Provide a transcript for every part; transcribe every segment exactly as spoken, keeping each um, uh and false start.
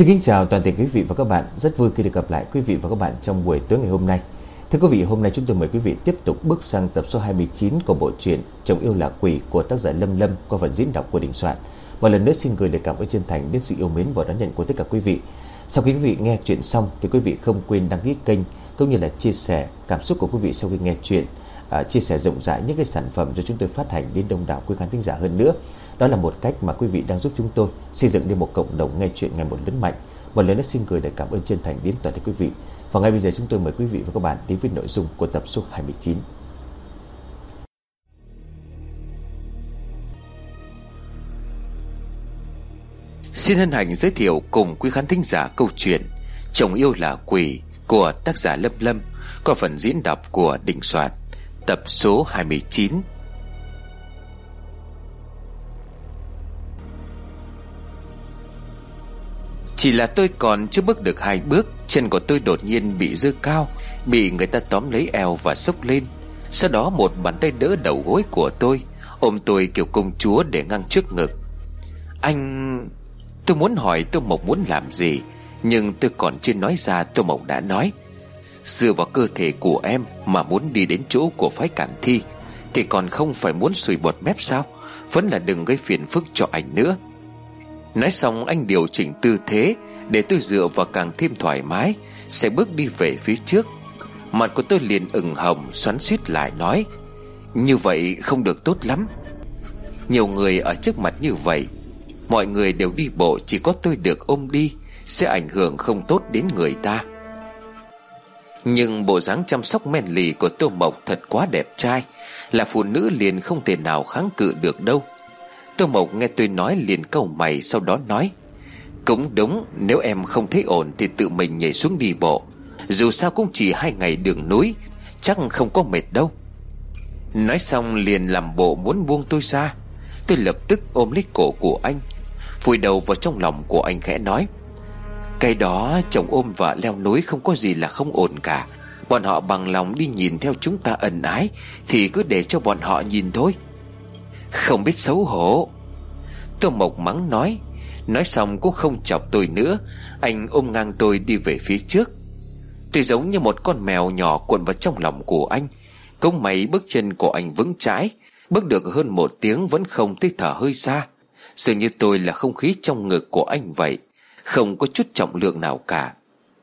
Xin kính chào toàn thể quý vị và các bạn. Rất vui khi được gặp lại quý vị và các bạn trong buổi tối ngày hôm nay. Thưa quý vị, hôm nay chúng tôi mời quý vị tiếp tục bước sang tập số hai mươi chín của bộ truyện Chồng Yêu Là Quỷ của tác giả Lâm Lâm qua phần diễn đọc của Đình Soạn. Một lần nữa xin gửi lời cảm ơn chân thành đến sự yêu mến và đón nhận của tất cả quý vị. Sau khi quý vị nghe chuyện xong thì quý vị không quên đăng ký kênh cũng như là chia sẻ cảm xúc của quý vị sau khi nghe chuyện, à, chia sẻ rộng rãi những cái sản phẩm do chúng tôi phát hành đến đông đảo quý khán thính giả hơn nữa. Đó là một cách mà quý vị đang giúp chúng tôi xây dựng nên một cộng đồng nghe chuyện ngày một lớn mạnh. Một lần nữa xin gửi lời cảm ơn chân thành đến toàn thể quý vị. Và ngay bây giờ chúng tôi mời quý vị và các bạn đến với nội dung của tập số hai mươi chín. Xin hân hạnh giới thiệu cùng quý khán thính giả câu chuyện Chồng Yêu Là Quỷ của tác giả Lâm Lâm qua phần diễn đọc của Đình Soạn, tập số hai mươi chín. Chỉ là tôi còn chưa bước được hai bước, chân của tôi đột nhiên bị giơ cao, bị người ta tóm lấy eo và xốc lên. Sau đó một bàn tay đỡ đầu gối của tôi, ôm tôi kiểu công chúa để ngang trước ngực. Anh... Tôi muốn hỏi Tô Mộc muốn làm gì, nhưng tôi còn chưa nói ra, Tô Mộc đã nói: dựa vào cơ thể của em mà muốn đi đến chỗ của phái Cản Thi thì còn không phải muốn sùi bọt mép sao? Vẫn là đừng gây phiền phức cho anh nữa. Nói xong anh điều chỉnh tư thế để tôi dựa vào càng thêm thoải mái, sẽ bước đi về phía trước. Mặt của tôi liền ửng hồng, xoắn xuýt lại nói: như vậy không được tốt lắm. Nhiều người ở trước mặt như vậy, mọi người đều đi bộ, chỉ có tôi được ôm đi, sẽ ảnh hưởng không tốt đến người ta. Nhưng bộ dáng chăm sóc men lì của Tô Mộc thật quá đẹp trai, là phụ nữ liền không thể nào kháng cự được đâu. Tô Mộc nghe tôi nói liền cau mày, sau đó nói: cũng đúng, nếu em không thấy ổn thì tự mình nhảy xuống đi bộ. Dù sao cũng chỉ hai ngày đường núi, chắc không có mệt đâu. Nói xong liền làm bộ muốn buông tôi ra. Tôi lập tức ôm lấy cổ của anh, vùi đầu vào trong lòng của anh khẽ nói: cái đó chồng ôm vợ leo núi không có gì là không ổn cả. Bọn họ bằng lòng đi nhìn theo chúng ta ân ái thì cứ để cho bọn họ nhìn thôi. Không biết xấu hổ, Tô Mộc mắng nói. Nói xong cũng không chọc tôi nữa, anh ôm ngang tôi đi về phía trước. Tôi giống như một con mèo nhỏ cuộn vào trong lòng của anh. Cũng may bước chân của anh vững chãi, bước được hơn một tiếng vẫn không thấy thở hơi ra. Dường như tôi là không khí trong ngực của anh vậy, không có chút trọng lượng nào cả.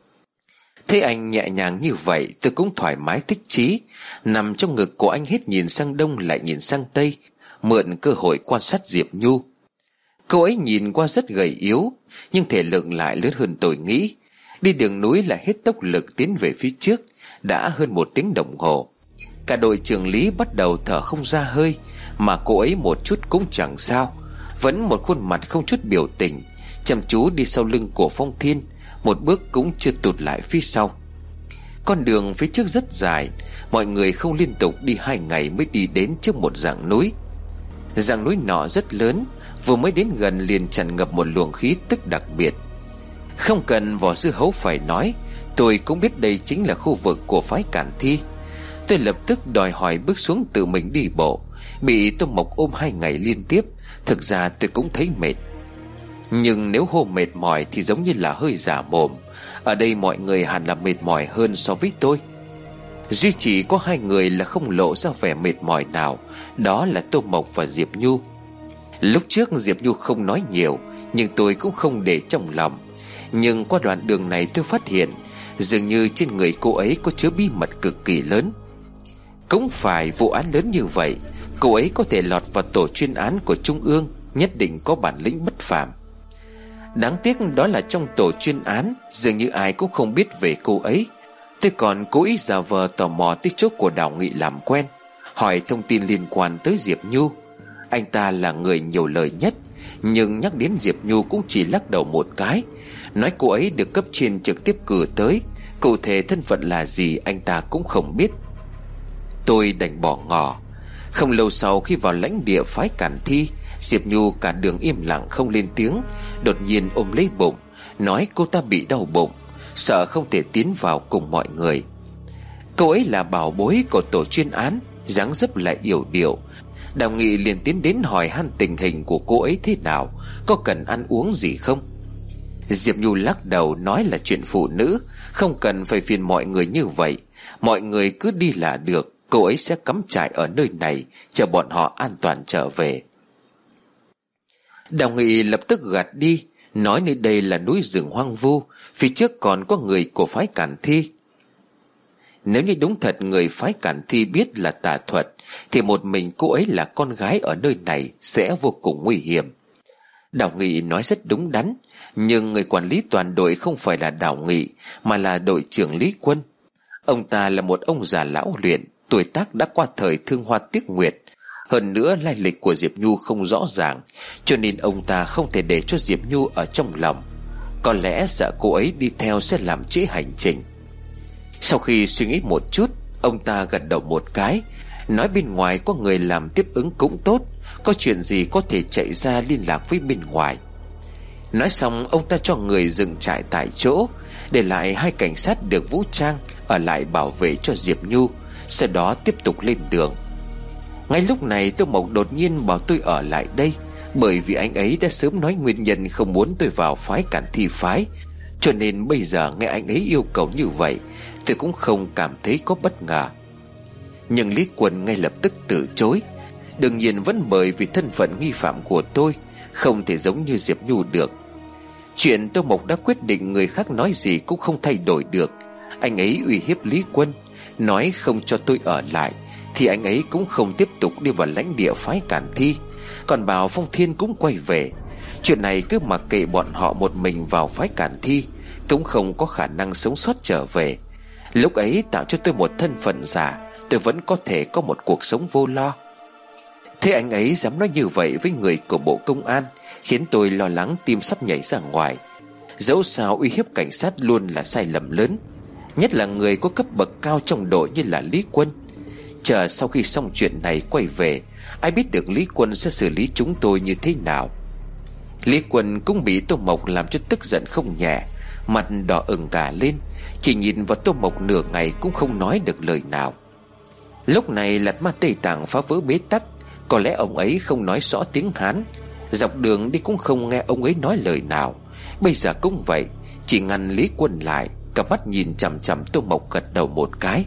Thấy anh nhẹ nhàng như vậy, tôi cũng thoải mái thích chí, nằm trong ngực của anh, hết nhìn sang đông lại nhìn sang tây, mượn cơ hội quan sát Diệp Nhu. Cô ấy nhìn qua rất gầy yếu, nhưng thể lực lại lớn hơn tôi nghĩ. Đi đường núi lại hết tốc lực tiến về phía trước. Đã hơn một tiếng đồng hồ, cả đội trưởng Lý bắt đầu thở không ra hơi, mà cô ấy một chút cũng chẳng sao, vẫn một khuôn mặt không chút biểu tình, chăm chú đi sau lưng của Phong Thiên, một bước cũng chưa tụt lại phía sau. Con đường phía trước rất dài, mọi người không liên tục đi hai ngày mới đi đến trước một rặng núi. Rặng núi nọ rất lớn, vừa mới đến gần liền tràn ngập một luồng khí tức đặc biệt. Không cần Võ Sư Hấu phải nói, tôi cũng biết đây chính là khu vực của phái Cản Thi. Tôi lập tức đòi hỏi bước xuống tự mình đi bộ. Bị Tô Mộc ôm hai ngày liên tiếp, thực ra tôi cũng thấy mệt. Nhưng nếu hô mệt mỏi thì giống như là hơi giả mồm. Ở đây mọi người hẳn là mệt mỏi hơn so với tôi. Duy chỉ có hai người là không lộ ra vẻ mệt mỏi nào, đó là Tô Mộc và Diệp Nhu. Lúc trước Diệp Nhu không nói nhiều, nhưng tôi cũng không để trong lòng. Nhưng qua đoạn đường này tôi phát hiện dường như trên người cô ấy có chứa bí mật cực kỳ lớn. Cũng phải vụ án lớn như vậy, cô ấy có thể lọt vào tổ chuyên án của Trung ương, nhất định có bản lĩnh bất phàm. Đáng tiếc đó là trong tổ chuyên án, dường như ai cũng không biết về cô ấy. Tôi còn cố ý giả vờ tò mò tới chỗ của Đào Nghị làm quen, hỏi thông tin liên quan tới Diệp Nhu. Anh ta là người nhiều lời nhất, nhưng nhắc đến Diệp Nhu cũng chỉ lắc đầu một cái, nói cô ấy được cấp trên trực tiếp cử tới, cụ thể thân phận là gì anh ta cũng không biết. Tôi đành bỏ ngỏ. Không lâu sau khi vào lãnh địa phái Cản Thi, Diệp Nhu cả đường im lặng không lên tiếng, đột nhiên ôm lấy bụng, nói cô ta bị đau bụng, sợ không thể tiến vào cùng mọi người. Cô ấy là bảo bối của tổ chuyên án, dáng dấp lại yểu điệu. Đào Nghị liền tiến đến hỏi han tình hình của cô ấy thế nào, có cần ăn uống gì không. Diệp Nhu lắc đầu nói là chuyện phụ nữ, không cần phải phiền mọi người như vậy. Mọi người cứ đi là được, cô ấy sẽ cắm trại ở nơi này, chờ bọn họ an toàn trở về. Đào Nghị lập tức gạt đi, nói nơi đây là núi rừng hoang vu, phía trước còn có người của phái Cản Thi. Nếu như đúng thật người phái Cản Thi biết là tà thuật, thì một mình cô ấy là con gái ở nơi này sẽ vô cùng nguy hiểm. Đào Nghị nói rất đúng đắn, nhưng người quản lý toàn đội không phải là Đào Nghị, mà là đội trưởng Lý Quân. Ông ta là một ông già lão luyện, tuổi tác đã qua thời thương hoa tiếc nguyệt. Hơn nữa lai lịch của Diệp Nhu không rõ ràng, cho nên ông ta không thể để cho Diệp Nhu ở trong lòng. Có lẽ sợ cô ấy đi theo sẽ làm trễ hành trình. Sau khi suy nghĩ một chút, ông ta gật đầu một cái, nói bên ngoài có người làm tiếp ứng cũng tốt, có chuyện gì có thể chạy ra liên lạc với bên ngoài. Nói xong ông ta cho người dừng trại tại chỗ, để lại hai cảnh sát được vũ trang ở lại bảo vệ cho Diệp Nhu, sau đó tiếp tục lên đường. Ngay lúc này Tô Mộc đột nhiên bảo tôi ở lại đây, bởi vì anh ấy đã sớm nói nguyên nhân không muốn tôi vào phái Cản Thi phái. Cho nên bây giờ nghe anh ấy yêu cầu như vậy, tôi cũng không cảm thấy có bất ngờ. Nhưng Lý Quân ngay lập tức từ chối. Đương nhiên vẫn bởi vì thân phận nghi phạm của tôi không thể giống như Diệp Nhu được. Chuyện Tô Mộc đã quyết định, người khác nói gì cũng không thay đổi được. Anh ấy uy hiếp Lý Quân, nói không cho tôi ở lại thì anh ấy cũng không tiếp tục đi vào lãnh địa phái Cản Thi, còn bảo Phong Thiên cũng quay về. Chuyện này cứ mặc kệ bọn họ một mình vào phái Cản Thi, cũng không có khả năng sống sót trở về. Lúc ấy tạo cho tôi một thân phận giả, tôi vẫn có thể có một cuộc sống vô lo. Thế anh ấy dám nói như vậy với người của Bộ Công an, khiến tôi lo lắng tim sắp nhảy ra ngoài. Dẫu sao uy hiếp cảnh sát luôn là sai lầm lớn, nhất là người có cấp bậc cao trong đội như là Lý Quân. Chờ sau khi xong chuyện này quay về, ai biết được Lý Quân sẽ xử lý chúng tôi như thế nào. Lý Quân cũng bị Tô Mộc làm cho tức giận không nhẹ, mặt đỏ ửng cả lên, chỉ nhìn vào Tô Mộc nửa ngày cũng không nói được lời nào. Lúc này Lạt Ma Tây Tạng phá vỡ bế tắc, có lẽ ông ấy không nói rõ tiếng Hán, dọc đường đi cũng không nghe ông ấy nói lời nào. Bây giờ cũng vậy, chỉ ngăn Lý Quân lại, cặp mắt nhìn chằm chằm Tô Mộc gật đầu một cái.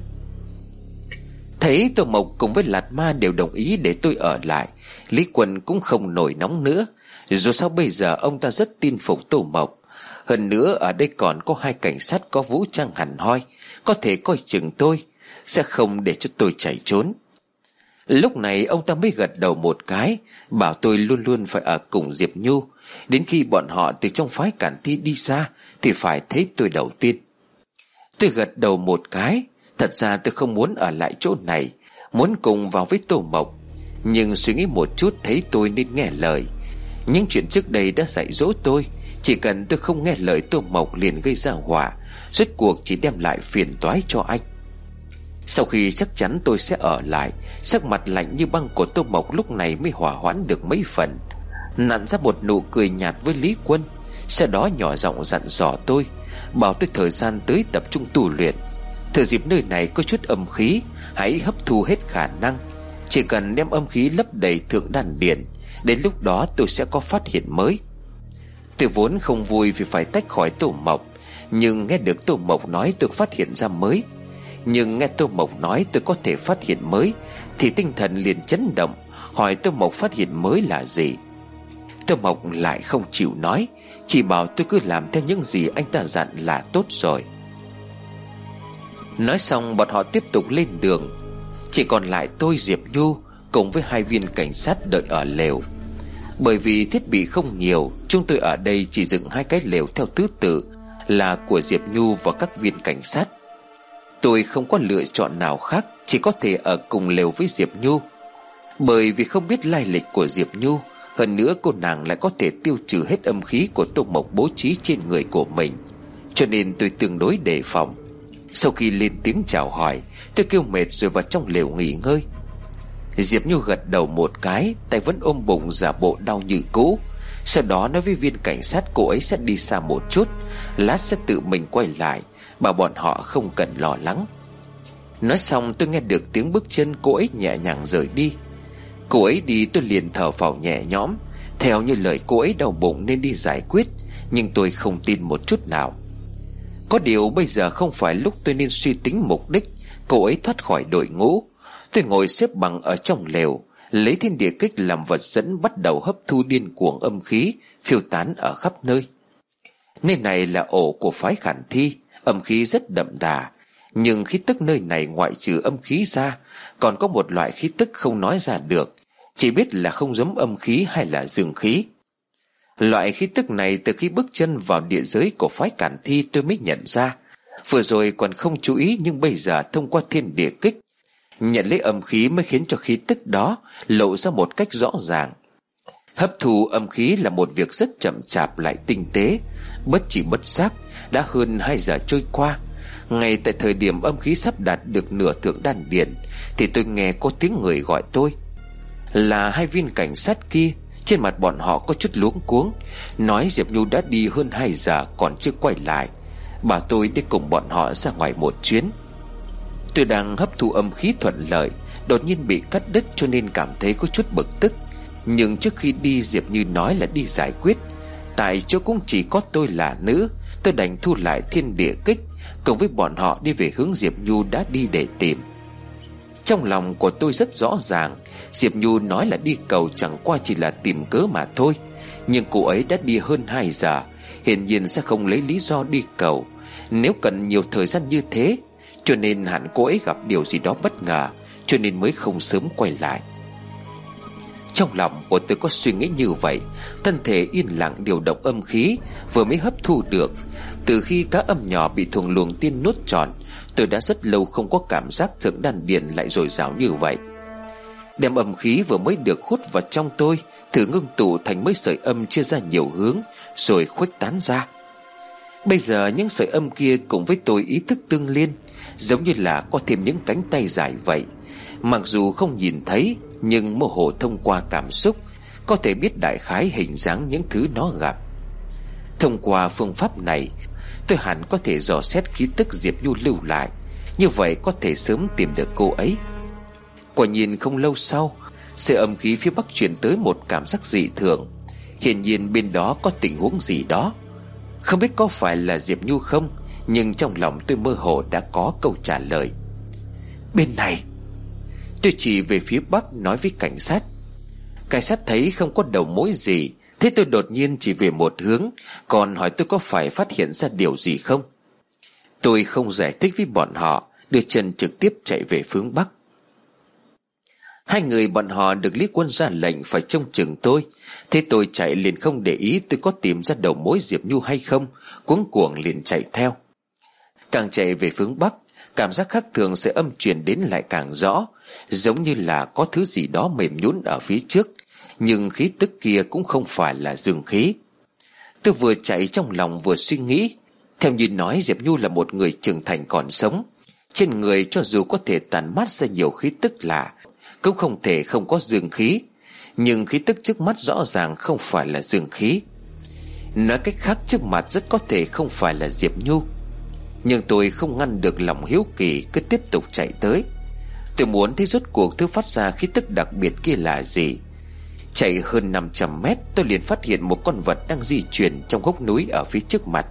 Thấy Tô Mộc cùng với Lạt Ma đều đồng ý để tôi ở lại, Lý Quân cũng không nổi nóng nữa. Dù sao bây giờ ông ta rất tin phục Tô Mộc. Hơn nữa ở đây còn có hai cảnh sát có vũ trang hẳn hoi, có thể coi chừng tôi, sẽ không để cho tôi chạy trốn. Lúc này ông ta mới gật đầu một cái, bảo tôi luôn luôn phải ở cùng Diệp Nhu, đến khi bọn họ từ trong phái Cản Thi đi xa thì phải thấy tôi đầu tiên. Tôi gật đầu một cái. Thật ra tôi không muốn ở lại chỗ này, muốn cùng vào với Tô Mộc, nhưng suy nghĩ một chút thấy tôi nên nghe lời. Những chuyện trước đây đã dạy dỗ tôi, chỉ cần tôi không nghe lời Tô Mộc liền gây ra họa, rốt cuộc chỉ đem lại phiền toái cho anh. Sau khi chắc chắn tôi sẽ ở lại, sắc mặt lạnh như băng của Tô Mộc lúc này mới hòa hoãn được mấy phần, nặn ra một nụ cười nhạt với Lý Quân, sau đó nhỏ giọng dặn dò tôi, bảo tôi thời gian tới tập trung tu luyện. Thừa dịp nơi này có chút âm khí, hãy hấp thu hết khả năng. Chỉ cần đem âm khí lấp đầy thượng đan điền, đến lúc đó tôi sẽ có phát hiện mới. Tôi vốn không vui vì phải tách khỏi Tô Mộc, nhưng nghe được Tô Mộc nói tôi phát hiện ra mới. Nhưng nghe Tô Mộc nói tôi có thể phát hiện mới thì tinh thần liền chấn động, hỏi Tô Mộc phát hiện mới là gì. Tô Mộc lại không chịu nói, chỉ bảo tôi cứ làm theo những gì anh ta dặn là tốt rồi. Nói xong bọn họ tiếp tục lên đường. Chỉ còn lại tôi, Diệp Nhu cùng với hai viên cảnh sát đợi ở lều. Bởi vì thiết bị không nhiều, chúng tôi ở đây chỉ dựng hai cái lều theo thứ tự là của Diệp Nhu và các viên cảnh sát. Tôi không có lựa chọn nào khác, chỉ có thể ở cùng lều với Diệp Nhu. Bởi vì không biết lai lịch của Diệp Nhu, hơn nữa cô nàng lại có thể tiêu trừ hết âm khí của Tô Mộc bố trí trên người của mình, cho nên tôi tương đối đề phòng. Sau khi lên tiếng chào hỏi, tôi kêu mệt rồi vào trong lều nghỉ ngơi. Diệp Nhu gật đầu một cái, tay vẫn ôm bụng giả bộ đau như cũ. Sau đó nói với viên cảnh sát cô ấy sẽ đi xa một chút, lát sẽ tự mình quay lại, bảo bọn họ không cần lo lắng. Nói xong tôi nghe được tiếng bước chân cô ấy nhẹ nhàng rời đi. Cô ấy đi tôi liền thở phào nhẹ nhõm. Theo như lời cô ấy đau bụng nên đi giải quyết, Nhưng tôi không tin một chút nào. Có điều bây giờ không phải lúc tôi nên suy tính mục đích cô ấy thoát khỏi đội ngũ. Tôi ngồi xếp bằng ở trong lều, lấy thiên địa kích làm vật dẫn, bắt đầu hấp thu điên cuồng âm khí phiêu tán ở khắp nơi. Nơi này là ổ của phái Khản Thi, âm khí rất đậm đà. Nhưng khí tức nơi này ngoại trừ âm khí ra, còn có một loại khí tức không nói ra được, chỉ biết là không giống âm khí hay là dương khí. Loại khí tức này từ khi bước chân vào địa giới của phái Khản Thi tôi mới nhận ra. Vừa rồi còn không chú ý, nhưng bây giờ thông qua thiên địa kích nhận lấy âm khí mới khiến cho khí tức đó lộ ra một cách rõ ràng. Hấp thu âm khí là một việc rất chậm chạp lại tinh tế. Bất chỉ bất giác đã hơn hai giờ trôi qua. Ngay tại thời điểm âm khí sắp đạt được nửa thượng đan điền thì tôi nghe có tiếng người gọi tôi. Là hai viên cảnh sát kia. Trên mặt bọn họ có chút luống cuống, nói Diệp Nhu đã đi hơn hai giờ còn chưa quay lại, bảo tôi đi cùng bọn họ ra ngoài một chuyến. Tôi đang hấp thụ âm khí thuận lợi, đột nhiên bị cắt đứt cho nên cảm thấy có chút bực tức. Nhưng trước khi đi Diệp Như nói là đi giải quyết, tại chỗ cũng chỉ có tôi là nữ. Tôi đành thu lại thiên địa kích, cùng với bọn họ đi về hướng Diệp Nhu đã đi để tìm. Trong lòng của tôi rất rõ ràng, Diệp Nhu nói là đi cầu chẳng qua chỉ là tìm cớ mà thôi. Nhưng cô ấy đã đi hơn hai giờ, hiển nhiên sẽ không lấy lý do đi cầu nếu cần nhiều thời gian như thế. Cho nên hẳn cô ấy gặp điều gì đó bất ngờ, cho nên mới không sớm quay lại. Trong lòng của tôi có suy nghĩ như vậy, thân thể yên lặng điều động âm khí vừa mới hấp thu được. Từ khi cá âm nhỏ bị thuồng luồng tiên nuốt tròn, tôi đã rất lâu không có cảm giác thượng đan điền lại dồi dào như vậy. Đem âm khí vừa mới được hút vào trong tôi, thử ngưng tụ thành mấy sợi âm chia ra nhiều hướng, rồi khuếch tán ra. Bây giờ những sợi âm kia cùng với tôi ý thức tương liên, giống như là có thêm những cánh tay dài vậy. Mặc dù không nhìn thấy, nhưng mơ hồ thông qua cảm xúc có thể biết đại khái hình dáng những thứ nó gặp. Thông qua phương pháp này, tôi hẳn có thể dò xét khí tức Diệp Nhu lưu lại, như vậy có thể sớm tìm được cô ấy. Quả nhiên không lâu sau, sợi âm khí phía bắc truyền tới một cảm giác dị thường. Hiển nhiên bên đó có tình huống gì đó. Không biết có phải là Diệp Nhu không, nhưng trong lòng tôi mơ hồ đã có câu trả lời. Bên này. Tôi chỉ về phía bắc nói với cảnh sát. Cảnh sát thấy không có đầu mối gì, thế tôi đột nhiên chỉ về một hướng, còn hỏi tôi có phải phát hiện ra điều gì không. Tôi không giải thích với bọn họ, đưa chân trực tiếp chạy về hướng bắc. Hai người bọn họ được Lý Quân ra lệnh phải trông chừng tôi, thế tôi chạy liền không để ý tôi có tìm ra đầu mối Diệp Nhu hay không, cuống cuồng liền chạy theo. Càng chạy về hướng bắc, cảm giác khác thường sẽ âm truyền đến lại càng rõ, giống như là có thứ gì đó mềm nhũn ở phía trước, nhưng khí tức kia cũng không phải là dương khí. Tôi vừa chạy trong lòng vừa suy nghĩ, theo như nói Diệp Nhu là một người trưởng thành còn sống, trên người cho dù có thể tản mát ra nhiều khí tức lạ, cũng không thể không có dương khí. Nhưng khí tức trước mắt rõ ràng không phải là dương khí. Nói cách khác, trước mặt rất có thể không phải là Diệp Nhu. Nhưng tôi không ngăn được lòng hiếu kỳ, cứ tiếp tục chạy tới. Tôi muốn thấy rốt cuộc thứ phát ra khí tức đặc biệt kia là gì. Chạy hơn năm trăm mét, tôi liền phát hiện một con vật đang di chuyển trong gốc núi ở phía trước mặt.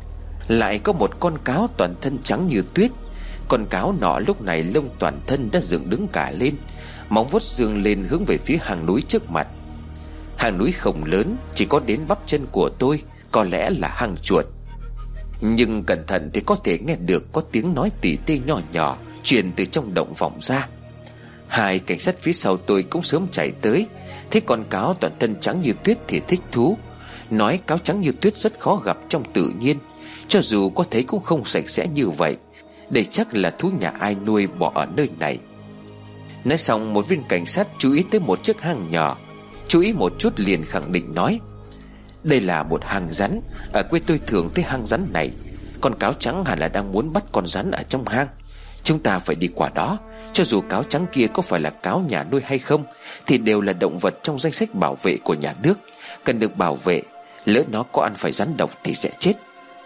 Lại có một con cáo toàn thân trắng như tuyết. Con cáo nọ lúc này lông toàn thân đã dựng đứng cả lên, móng vuốt dương lên hướng về phía hang núi trước mặt. Hang núi không lớn, chỉ có đến bắp chân của tôi, có lẽ là hang chuột. Nhưng cẩn thận thì có thể nghe được có tiếng nói tỉ tê nhỏ nhỏ truyền từ trong động vọng ra. Hai cảnh sát phía sau tôi cũng sớm chạy tới, thấy con cáo toàn thân trắng như tuyết thì thích thú. Nói cáo trắng như tuyết rất khó gặp trong tự nhiên, cho dù có thấy cũng không sạch sẽ như vậy. Đây chắc là thú nhà ai nuôi bỏ ở nơi này. Nói xong, một viên cảnh sát chú ý tới một chiếc hang nhỏ, chú ý một chút liền khẳng định nói: đây là một hang rắn. Ở quê tôi thường thấy hang rắn này. Con cáo trắng hẳn là đang muốn bắt con rắn ở trong hang. Chúng ta phải đi qua đó. Cho dù cáo trắng kia có phải là cáo nhà nuôi hay không, thì đều là động vật trong danh sách bảo vệ của nhà nước, cần được bảo vệ. Lỡ nó có ăn phải rắn độc thì sẽ chết.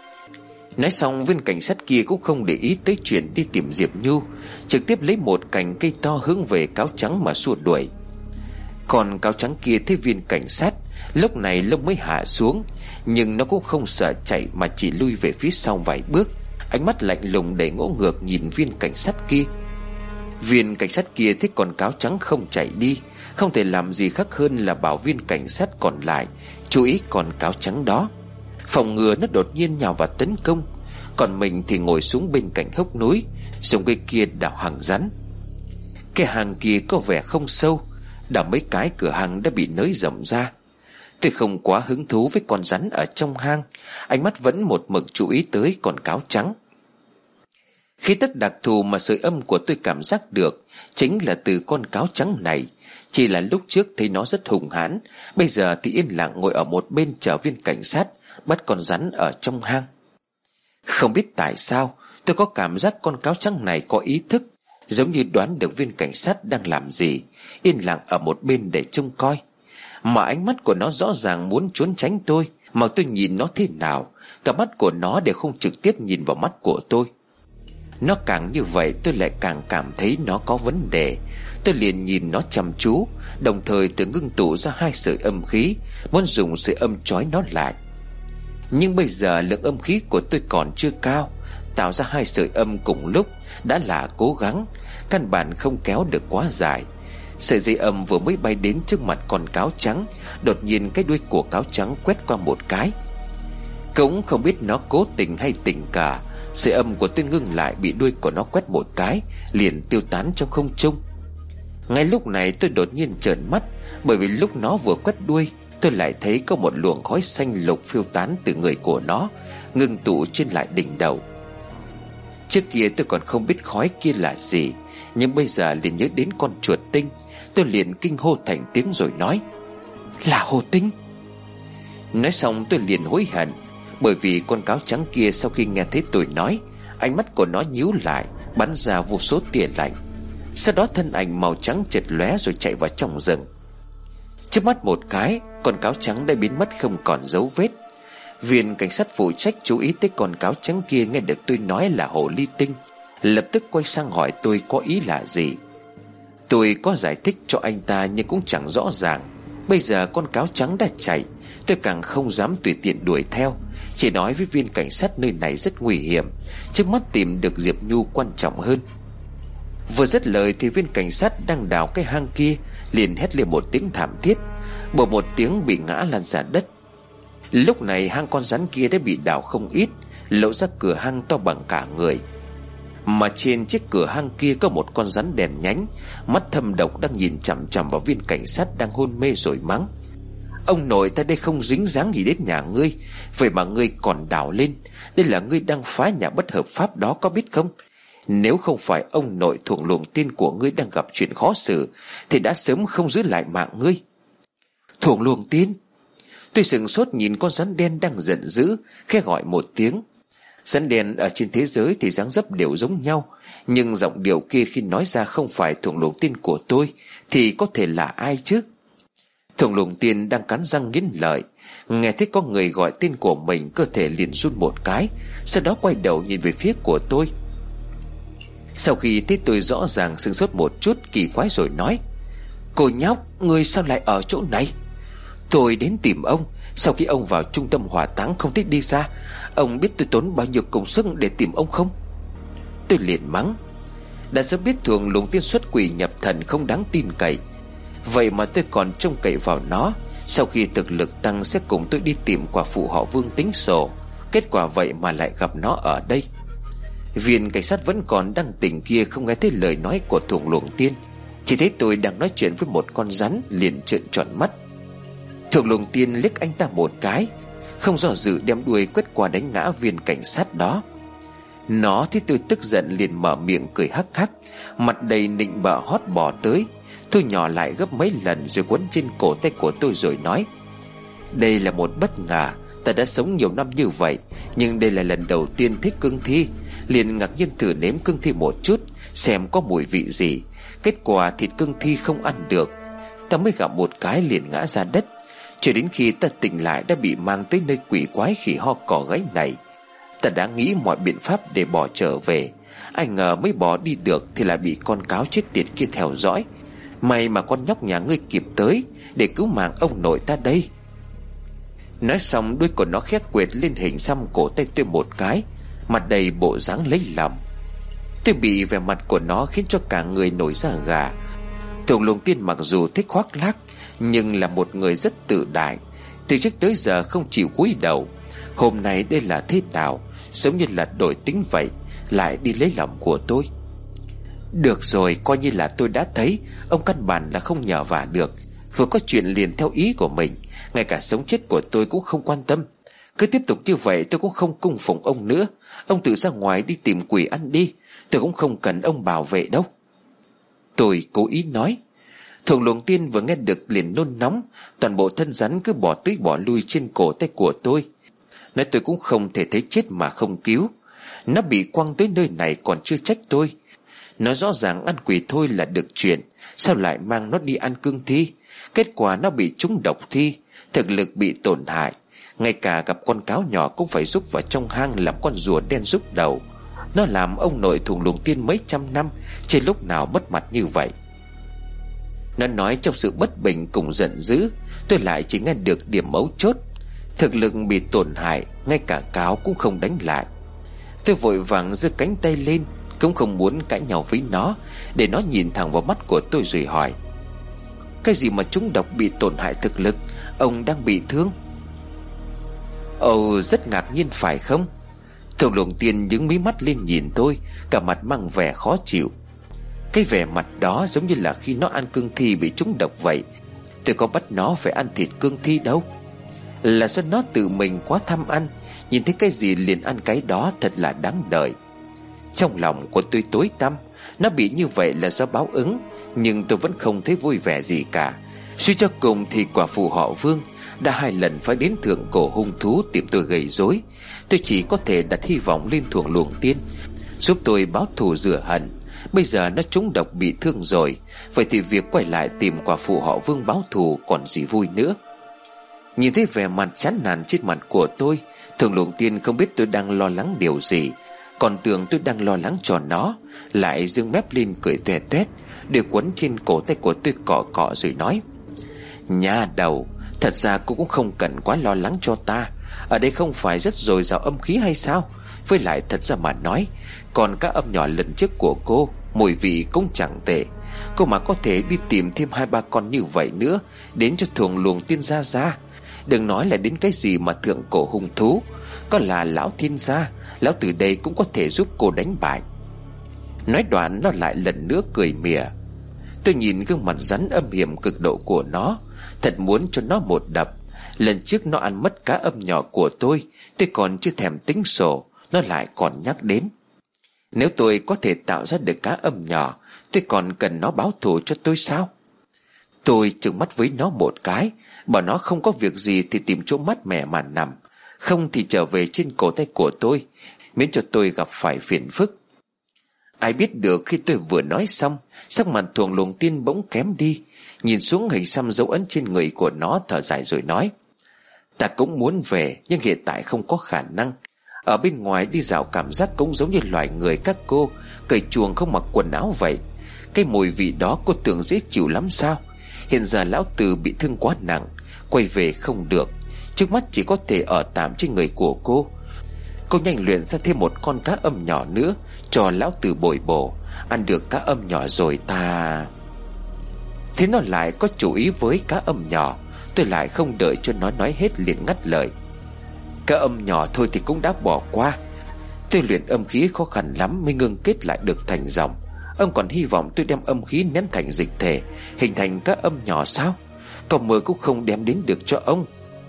Nói xong, viên cảnh sát kia cũng không để ý tới chuyện đi tìm Diệp Nhu, trực tiếp lấy một cành cây to hướng về cáo trắng mà xua đuổi. Còn cáo trắng kia thấy viên cảnh sát Lúc này lông mới hạ xuống, nhưng nó cũng không sợ chạy mà chỉ lui về phía sau vài bước, ánh mắt lạnh lùng đầy ngỗ ngược nhìn viên cảnh sát kia. Viên cảnh sát kia thấy con cáo trắng không chạy đi, không thể làm gì khác hơn là bảo viên cảnh sát còn lại chú ý con cáo trắng đó, phòng ngừa nó đột nhiên nhào vào tấn công. Còn mình thì ngồi xuống bên cạnh hốc núi, dùng cây kia đào hang rắn. Cái hang kia có vẻ không sâu, đào mấy cái cửa hang đã bị nới rộng ra. Tôi không quá hứng thú với con rắn ở trong hang, ánh mắt vẫn một mực chú ý tới con cáo trắng. Khí tức đặc thù mà sợi âm của tôi cảm giác được chính là từ con cáo trắng này. Chỉ là lúc trước thấy nó rất hung hãn, bây giờ thì yên lặng ngồi ở một bên chờ viên cảnh sát bắt con rắn ở trong hang. Không biết tại sao tôi có cảm giác con cáo trắng này có ý thức, giống như đoán được viên cảnh sát đang làm gì, yên lặng ở một bên để trông coi. Mà ánh mắt của nó rõ ràng muốn trốn tránh tôi, mà tôi nhìn nó thế nào, cả mắt của nó đều không trực tiếp nhìn vào mắt của tôi. Nó càng như vậy tôi lại càng cảm thấy nó có vấn đề. Tôi liền nhìn nó chăm chú, đồng thời tự ngưng tụ ra hai sợi âm khí, muốn dùng sợi âm trói nó lại. Nhưng bây giờ lượng âm khí của tôi còn chưa cao, tạo ra hai sợi âm cùng lúc đã là cố gắng, căn bản không kéo được quá dài. Sợi dây âm vừa mới bay đến trước mặt con cáo trắng, đột nhiên cái đuôi của cáo trắng quét qua một cái. Cũng không biết nó cố tình hay tình cả, sợi âm của tôi ngưng lại bị đuôi của nó quét một cái, liền tiêu tán trong không trung. Ngay lúc này tôi đột nhiên trợn mắt, bởi vì lúc nó vừa quét đuôi, tôi lại thấy có một luồng khói xanh lục phiêu tán từ người của nó, ngưng tụ trên lại đỉnh đầu. Trước kia tôi còn không biết khói kia là gì, nhưng bây giờ liền nhớ đến con chuột tinh. Tôi liền kinh hô thành tiếng rồi nói: là hồ tinh. Nói xong tôi liền hối hận, bởi vì con cáo trắng kia sau khi nghe thấy tôi nói, ánh mắt của nó nhíu lại, bắn ra vô số tia lạnh. Sau đó thân ảnh màu trắng chợt lóe rồi chạy vào trong rừng. Trước mắt một cái, con cáo trắng đã biến mất không còn dấu vết. Viên cảnh sát phụ trách chú ý tới con cáo trắng kia nghe được tôi nói là hồ ly tinh, lập tức quay sang hỏi tôi có ý là gì. Tôi có giải thích cho anh ta nhưng cũng chẳng rõ ràng. Bây giờ con cáo trắng đã chạy, tôi càng không dám tùy tiện đuổi theo, chỉ nói với viên cảnh sát nơi này rất nguy hiểm, trước mắt tìm được Diệp Nhu quan trọng hơn. Vừa dứt lời thì viên cảnh sát đang đào cái hang kia liền hét lên một tiếng thảm thiết, bột một tiếng bị ngã lăn ra đất. Lúc này hang con rắn kia đã bị đào không ít, lộ ra cửa hang to bằng cả người. Mà trên chiếc cửa hang kia có một con rắn đèn nhánh, mắt thâm độc đang nhìn chằm chằm vào viên cảnh sát đang hôn mê rồi mắng: ông nội ta đây không dính dáng gì đến nhà ngươi, vậy mà ngươi còn đào lên, đây là ngươi đang phá nhà bất hợp pháp đó, có biết không? Nếu không phải ông nội thuồng luồng tiên của ngươi đang gặp chuyện khó xử thì đã sớm không giữ lại mạng ngươi. Thuồng luồng tiên? Tôi sững sốt nhìn con rắn đen đang giận dữ, khẽ gọi một tiếng. Rắn đen ở trên thế giới thì dáng dấp đều giống nhau, nhưng giọng điệu kia khi nói ra không phải thuồng luồng tiên của tôi thì có thể là ai chứ? Thuồng luồng tiên đang cắn răng nghiến lợi, nghe thấy có người gọi tên của mình, cơ thể liền run một cái, sau đó quay đầu nhìn về phía của tôi. Sau khi thấy tôi rõ ràng sửng sốt một chút kỳ quái rồi nói: cô nhóc, ngươi sao lại ở chỗ này? Tôi đến tìm ông, sau khi ông vào trung tâm hỏa táng không thích đi ra. Ông biết tôi tốn bao nhiêu công sức để tìm ông không? Tôi liền mắng: đã sớm biết thuồng luồng tiên xuất quỷ nhập thần không đáng tin cậy, vậy mà tôi còn trông cậy vào nó. Sau khi thực lực tăng sẽ cùng tôi đi tìm quả phụ họ Vương tính sổ, kết quả vậy mà lại gặp nó ở đây. Viên cảnh sát vẫn còn đang tỉnh kia không nghe thấy lời nói của thuồng luồng tiên, chỉ thấy tôi đang nói chuyện với một con rắn, liền trợn tròn mắt. Thuồng luồng tiên liếc anh ta một cái, không do dự đem đuôi quét qua đánh ngã viên cảnh sát đó. Nó thấy tôi tức giận liền mở miệng cười hắc hắc, mặt đầy nịnh bợ hót bò tới, thu nhỏ lại gấp mấy lần rồi quấn trên cổ tay của tôi rồi nói: đây là một bất ngờ, ta đã sống nhiều năm như vậy, nhưng đây là lần đầu tiên thích cương thi, liền ngạc nhiên thử nếm cương thi một chút xem có mùi vị gì. Kết quả thịt cương thi không ăn được, ta mới gặp một cái liền ngã ra đất. Cho đến khi ta tỉnh lại đã bị mang tới nơi quỷ quái khỉ ho cỏ gáy này. Ta đã nghĩ mọi biện pháp để bỏ trở về, ai ngờ mới bỏ đi được thì lại bị con cáo chết tiệt kia theo dõi. May mà con nhóc nhà ngươi kịp tới để cứu mạng ông nội ta đây. Nói xong đuôi của nó khét quệt lên hình xăm cổ tay tôi một cái, mặt đầy bộ dáng lấy lòng. Tôi bị vẻ mặt của nó khiến cho cả người nổi da gà. Thường Luồng Tiên mặc dù thích khoác lác, nhưng là một người rất tự đại, từ trước tới giờ không chịu cúi đầu. Hôm nay đây là thế nào, giống như là đổi tính vậy, lại đi lấy lòng của tôi. Được rồi, coi như là tôi đã thấy ông căn bản là không nhờ vả được, vừa có chuyện liền theo ý của mình, ngay cả sống chết của tôi cũng không quan tâm. Cứ tiếp tục như vậy tôi cũng không cung phụng ông nữa. Ông tự ra ngoài đi tìm quỷ ăn đi, tôi cũng không cần ông bảo vệ đâu. Tôi cố ý nói. Thường Luồng Tiên vừa nghe được liền nôn nóng, toàn bộ thân rắn cứ bỏ tới bỏ lui trên cổ tay của tôi. Nói tôi cũng không thể thấy chết mà không cứu. Nó bị quăng tới nơi này còn chưa trách tôi. Nó rõ ràng ăn quỷ thôi là được chuyện, sao lại mang nó đi ăn cương thi? Kết quả nó bị trúng độc thi, thực lực bị tổn hại, ngay cả gặp con cáo nhỏ cũng phải rúc vào trong hang làm con rùa đen rúc đầu. Nó làm ông nội Thùng Luồng Tiên mấy trăm năm, trên lúc nào mất mặt như vậy. Nó nói trong sự bất bình cùng giận dữ. Tôi lại chỉ nghe được điểm mấu chốt: thực lực bị tổn hại, ngay cả cáo cũng không đánh lại. Tôi vội vàng giơ cánh tay lên, cũng không muốn cãi nhau với nó, để nó nhìn thẳng vào mắt của tôi rồi hỏi: cái gì mà trúng độc bị tổn hại thực lực? Ông đang bị thương? Ồ, rất ngạc nhiên phải không? Thường Luồng Tiên nhướng mí mắt lên nhìn tôi, cả mặt mang vẻ khó chịu. Cái vẻ mặt đó giống như là khi nó ăn cương thi bị trúng độc vậy. Tôi có bắt nó phải ăn thịt cương thi đâu. Là do nó tự mình quá tham ăn, nhìn thấy cái gì liền ăn cái đó, thật là đáng đời. Trong lòng của tôi tối tăm. Nó bị như vậy là do báo ứng, nhưng tôi vẫn không thấy vui vẻ gì cả. Suy cho cùng thì quả phụ họ Vương đã hai lần phải đến thượng cổ hung thú tìm tôi gây rối. Tôi chỉ có thể đặt hy vọng lên Thường Luồng Tiên giúp tôi báo thù rửa hận. Bây giờ nó trúng độc bị thương rồi, vậy thì việc quay lại tìm quả phụ họ Vương báo thù còn gì vui nữa. Nhìn thấy vẻ mặt chán nản trên mặt của tôi, Thường Luồng Tiên không biết tôi đang lo lắng điều gì, còn tưởng tôi đang lo lắng cho nó, lại dương mép lên cười tuè tuét, đưa quấn trên cổ tay của tôi cọ cọ rồi nói: nhà đầu, thật ra cô cũng không cần quá lo lắng cho ta. Ở đây không phải rất dồi dào âm khí hay sao? Với lại thật ra mà nói, còn cá âm nhỏ lần trước của cô mùi vị cũng chẳng tệ. Cô mà có thể đi tìm thêm hai ba con như vậy nữa đến cho Thường Luồng Tiên gia ra. Đừng nói là đến cái gì mà thượng cổ hung thú, có là lão thiên gia, lão từ đây cũng có thể giúp cô đánh bại. Nói đoạn nó lại lần nữa cười mỉa. Tôi nhìn gương mặt rắn âm hiểm cực độ của nó, thật muốn cho nó một đập. Lần trước nó ăn mất cá âm nhỏ của tôi, tôi còn chưa thèm tính sổ, nó lại còn nhắc đến. Nếu tôi có thể tạo ra được cá âm nhỏ, tôi còn cần nó báo thù cho tôi sao? Tôi trừng mắt với nó một cái, bảo nó không có việc gì thì tìm chỗ mát mẻ mà nằm, không thì trở về trên cổ tay của tôi, miễn cho tôi gặp phải phiền phức. Ai biết được khi tôi vừa nói xong, sắc mặt Thường Luồng Tiên bỗng kém đi, nhìn xuống hình xăm dấu ấn trên người của nó, thở dài rồi nói: ta cũng muốn về, nhưng hiện tại không có khả năng. Ở bên ngoài đi dạo cảm giác cũng giống như loài người các cô cởi chuồng không mặc quần áo vậy. Cái mùi vị đó cô tưởng dễ chịu lắm sao? Hiện giờ lão tử bị thương quá nặng, quay về không được, trước mắt chỉ có thể ở tạm trên người của cô. Cô nhanh luyện ra thêm một con cá âm nhỏ nữa cho lão tử bồi bổ. Ăn được cá âm nhỏ rồi ta... Thế nó lại có chủ ý với cá âm nhỏ. Tôi lại không đợi cho nó nói hết liền ngắt lời: cá âm nhỏ thôi thì cũng đã bỏ qua. Tôi luyện âm khí khó khăn lắm mới ngưng kết lại được thành dòng. Ông còn hy vọng tôi đem âm khí nén thành dịch thể, hình thành cá âm nhỏ sao? Còn mơ cũng không đem đến được cho ông.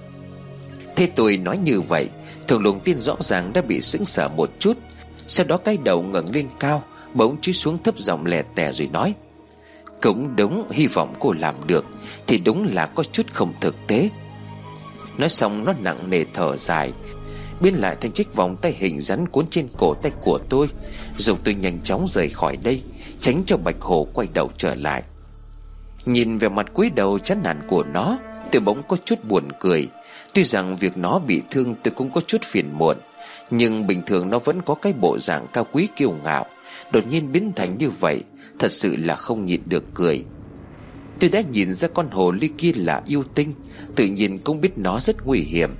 Thế tôi nói như vậy, Thường Luồng Tiên rõ ràng đã bị sững sờ một chút, sau đó cái đầu ngẩng lên cao, bỗng chúi xuống thấp giọng lè tè rồi nói: cũng đúng, hy vọng cô làm được thì đúng là có chút không thực tế. Nói xong nó nặng nề thở dài, biến lại thành chiếc vòng tay hình rắn cuốn trên cổ tay của tôi, dùng tôi nhanh chóng rời khỏi đây, tránh cho Bạch Hổ quay đầu trở lại. Nhìn về mặt cúi đầu chán nản của nó, tôi bỗng có chút buồn cười. Tuy rằng việc nó bị thương tôi cũng có chút phiền muộn, nhưng bình thường nó vẫn có cái bộ dạng cao quý kiêu ngạo, đột nhiên biến thành như vậy, thật sự là không nhịn được cười. Tôi đã nhìn ra con hồ ly kia là yêu tinh, tự nhiên cũng biết nó rất nguy hiểm,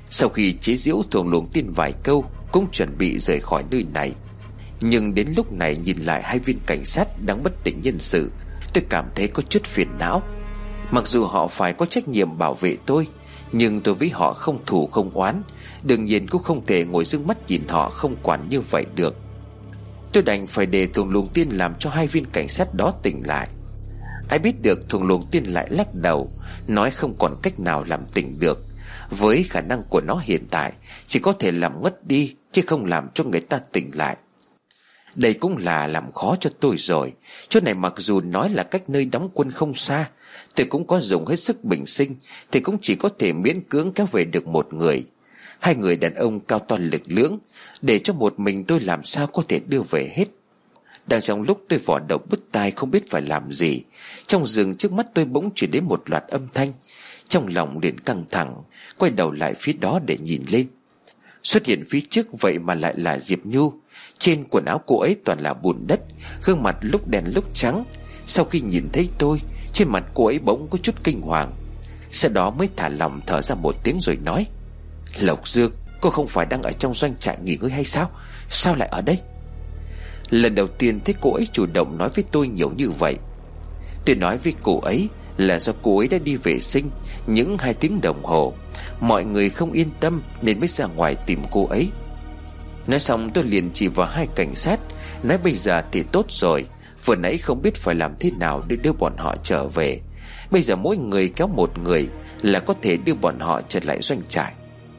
Sau khi chế giễu Thuồng Luồng Tiên vài câu, cũng chuẩn bị rời khỏi nơi này. Nhưng đến lúc này nhìn lại hai viên cảnh sát đang bất tỉnh nhân sự, tôi cảm thấy có chút phiền não. Mặc dù họ phải có trách nhiệm bảo vệ tôi, nhưng tôi với họ không thù không oán, đương nhiên cũng không thể ngồi dưng mắt nhìn họ không quản như vậy được. Tôi đành phải để Thuồng Luồng Tiên làm cho hai viên cảnh sát đó tỉnh lại. Ai biết được Thuồng Luồng Tiên lại lắc đầu, nói không còn cách nào làm tỉnh được. Với khả năng của nó hiện tại, chỉ có thể làm ngất đi, chứ không làm cho người ta tỉnh lại. Đây cũng là làm khó cho tôi rồi. Chỗ này mặc dù nói là cách nơi đóng quân không xa, tôi cũng có dùng hết sức bình sinh, thì cũng chỉ có thể miễn cưỡng kéo về được một người. Hai người đàn ông cao to lực lưỡng, để cho một mình tôi làm sao có thể đưa về hết. Đang trong lúc tôi vò đầu bứt tai không biết phải làm gì, trong rừng trước mắt tôi bỗng chuyển đến một loạt âm thanh. Trong lòng liền căng thẳng, quay đầu lại phía đó để nhìn lên. Xuất hiện phía trước vậy mà lại là Diệp Nhu. Trên quần áo cô ấy toàn là bùn đất, gương mặt lúc đen lúc trắng. Sau khi nhìn thấy tôi, trên mặt cô ấy bỗng có chút kinh hoàng. Sau đó mới thả lòng thở ra một tiếng rồi nói: Lộc Dương, cô không phải đang ở trong doanh trại nghỉ ngơi hay sao? Sao lại ở đây? Lần đầu tiên thấy cô ấy chủ động nói với tôi nhiều như vậy. Tôi nói với cô ấy là do cô ấy đã đi vệ sinh những hai tiếng đồng hồ, mọi người không yên tâm nên mới ra ngoài tìm cô ấy. Nói xong tôi liền chỉ vào hai cảnh sát, nói bây giờ thì tốt rồi, vừa nãy không biết phải làm thế nào để đưa bọn họ trở về. Bây giờ mỗi người kéo một người là có thể đưa bọn họ trở lại doanh trại.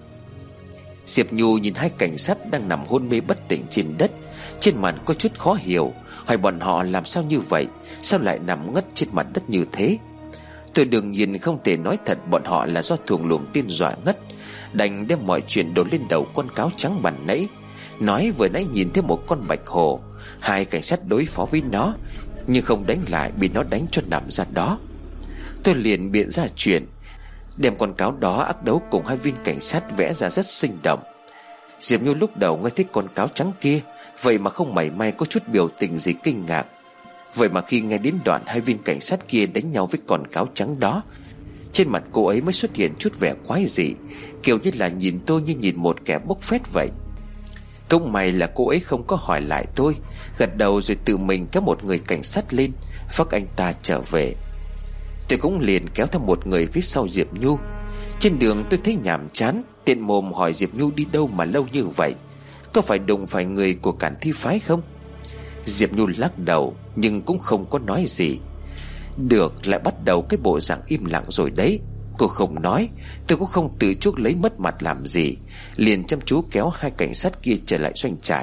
Diệp Nhu nhìn hai cảnh sát đang nằm hôn mê bất tỉnh trên đất, trên mặt có chút khó hiểu, hỏi bọn họ làm sao như vậy, sao lại nằm ngất trên mặt đất như thế. Tôi đương nhiên không thể nói thật bọn họ là do Thuồng Luồng Tiên dọa ngất, đành đem mọi chuyện đổ lên đầu con cáo trắng bàn nãy, nói vừa nãy nhìn thấy một con bạch hổ, hai cảnh sát đối phó với nó, nhưng không đánh lại, bị nó đánh cho nằm ra đó. Tôi liền biện ra chuyện, đem con cáo đó ác đấu cùng hai viên cảnh sát vẽ ra rất sinh động. Diệp Nhu lúc đầu nghe thấy con cáo trắng kia, vậy mà không mảy may có chút biểu tình gì kinh ngạc. Vậy mà khi nghe đến đoạn hai viên cảnh sát kia đánh nhau với con cáo trắng đó, trên mặt cô ấy mới xuất hiện chút vẻ quái dị, kiểu như là nhìn tôi như nhìn một kẻ bốc phét vậy. Cũng may là cô ấy không có hỏi lại tôi, gật đầu rồi tự mình kéo một người cảnh sát lên, vác anh ta trở về. Tôi cũng liền kéo theo một người phía sau Diệp Nhu. Trên đường tôi thấy nhàm chán, tiện mồm hỏi Diệp Nhu đi đâu mà lâu như vậy, có phải đụng phải người của Cản Thi Phái không? Diệp Nhu lắc đầu nhưng cũng không có nói gì. Được, lại bắt đầu cái bộ dạng im lặng rồi đấy. Cô không nói, tôi cũng không tự chuốc lấy mất mặt làm gì, liền chăm chú kéo hai cảnh sát kia trở lại doanh trại.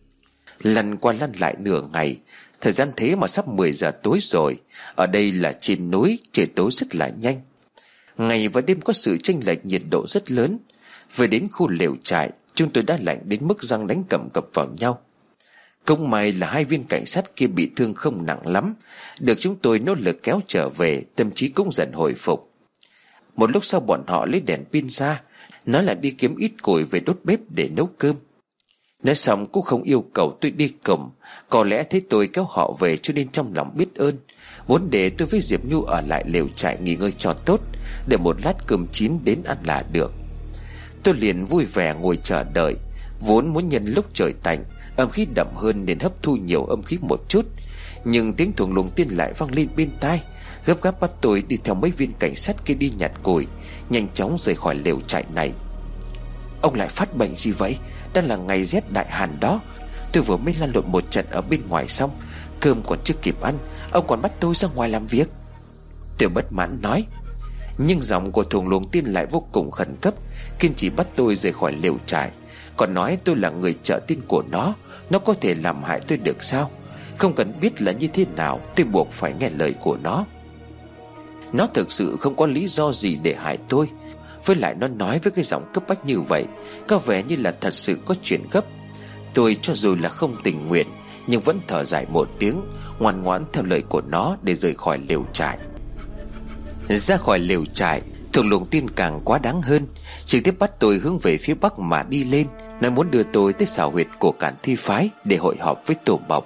Lăn qua lăn lại nửa ngày, thời gian thế mà sắp mười giờ tối rồi. Ở đây là trên núi, trời tối rất là nhanh. Ngày và đêm có sự chênh lệch nhiệt độ rất lớn. Về đến khu lều trại, chúng tôi đã lạnh đến mức răng đánh cầm cập vào nhau. Không may là hai viên cảnh sát kia bị thương không nặng lắm, được chúng tôi nỗ lực kéo trở về, tâm trí cũng dần hồi phục. Một lúc sau bọn họ lấy đèn pin ra, nói là đi kiếm ít củi về đốt bếp để nấu cơm. Nói xong cũng không yêu cầu tôi đi cùng, có lẽ thấy tôi kéo họ về cho nên trong lòng biết ơn, vốn để tôi với Diệp Nhu ở lại lều trại nghỉ ngơi cho tốt, để một lát cơm chín đến ăn là được. Tôi liền vui vẻ ngồi chờ đợi, vốn muốn nhân lúc trời tạnh, âm khí đậm hơn nên hấp thu nhiều âm khí một chút. Nhưng tiếng Thuồng Luồng Tiên lại vang lên bên tai, gấp gáp bắt tôi đi theo mấy viên cảnh sát kia đi nhặt củi, nhanh chóng rời khỏi lều trại này. Ông lại phát bệnh gì vậy? Đang là ngày rét đại hàn đó. Tôi vừa mới lăn lộn một trận ở bên ngoài xong, cơm còn chưa kịp ăn, ông còn bắt tôi ra ngoài làm việc. Tôi bất mãn nói. Nhưng giọng của Thuồng Luồng Tiên lại vô cùng khẩn cấp, kiên trì bắt tôi rời khỏi lều trại, còn nói tôi là người trợ tin của nó, nó có thể làm hại tôi được sao? Không cần biết là như thế nào, tôi buộc phải nghe lời của nó. Nó thực sự không có lý do gì để hại tôi. Với lại nó nói với cái giọng cấp bách như vậy, có vẻ như là thật sự có chuyện gấp. Tôi cho dù là không tình nguyện, nhưng vẫn thở dài một tiếng, ngoan ngoãn theo lời của nó để rời khỏi lều trại. Ra khỏi lều trại, Thuồng Luồng Tiên càng quá đáng hơn, trực tiếp bắt tôi hướng về phía bắc mà đi lên, nói muốn đưa tôi tới xào huyệt của Cản Thi Phái để hội họp với Tổ Mộc.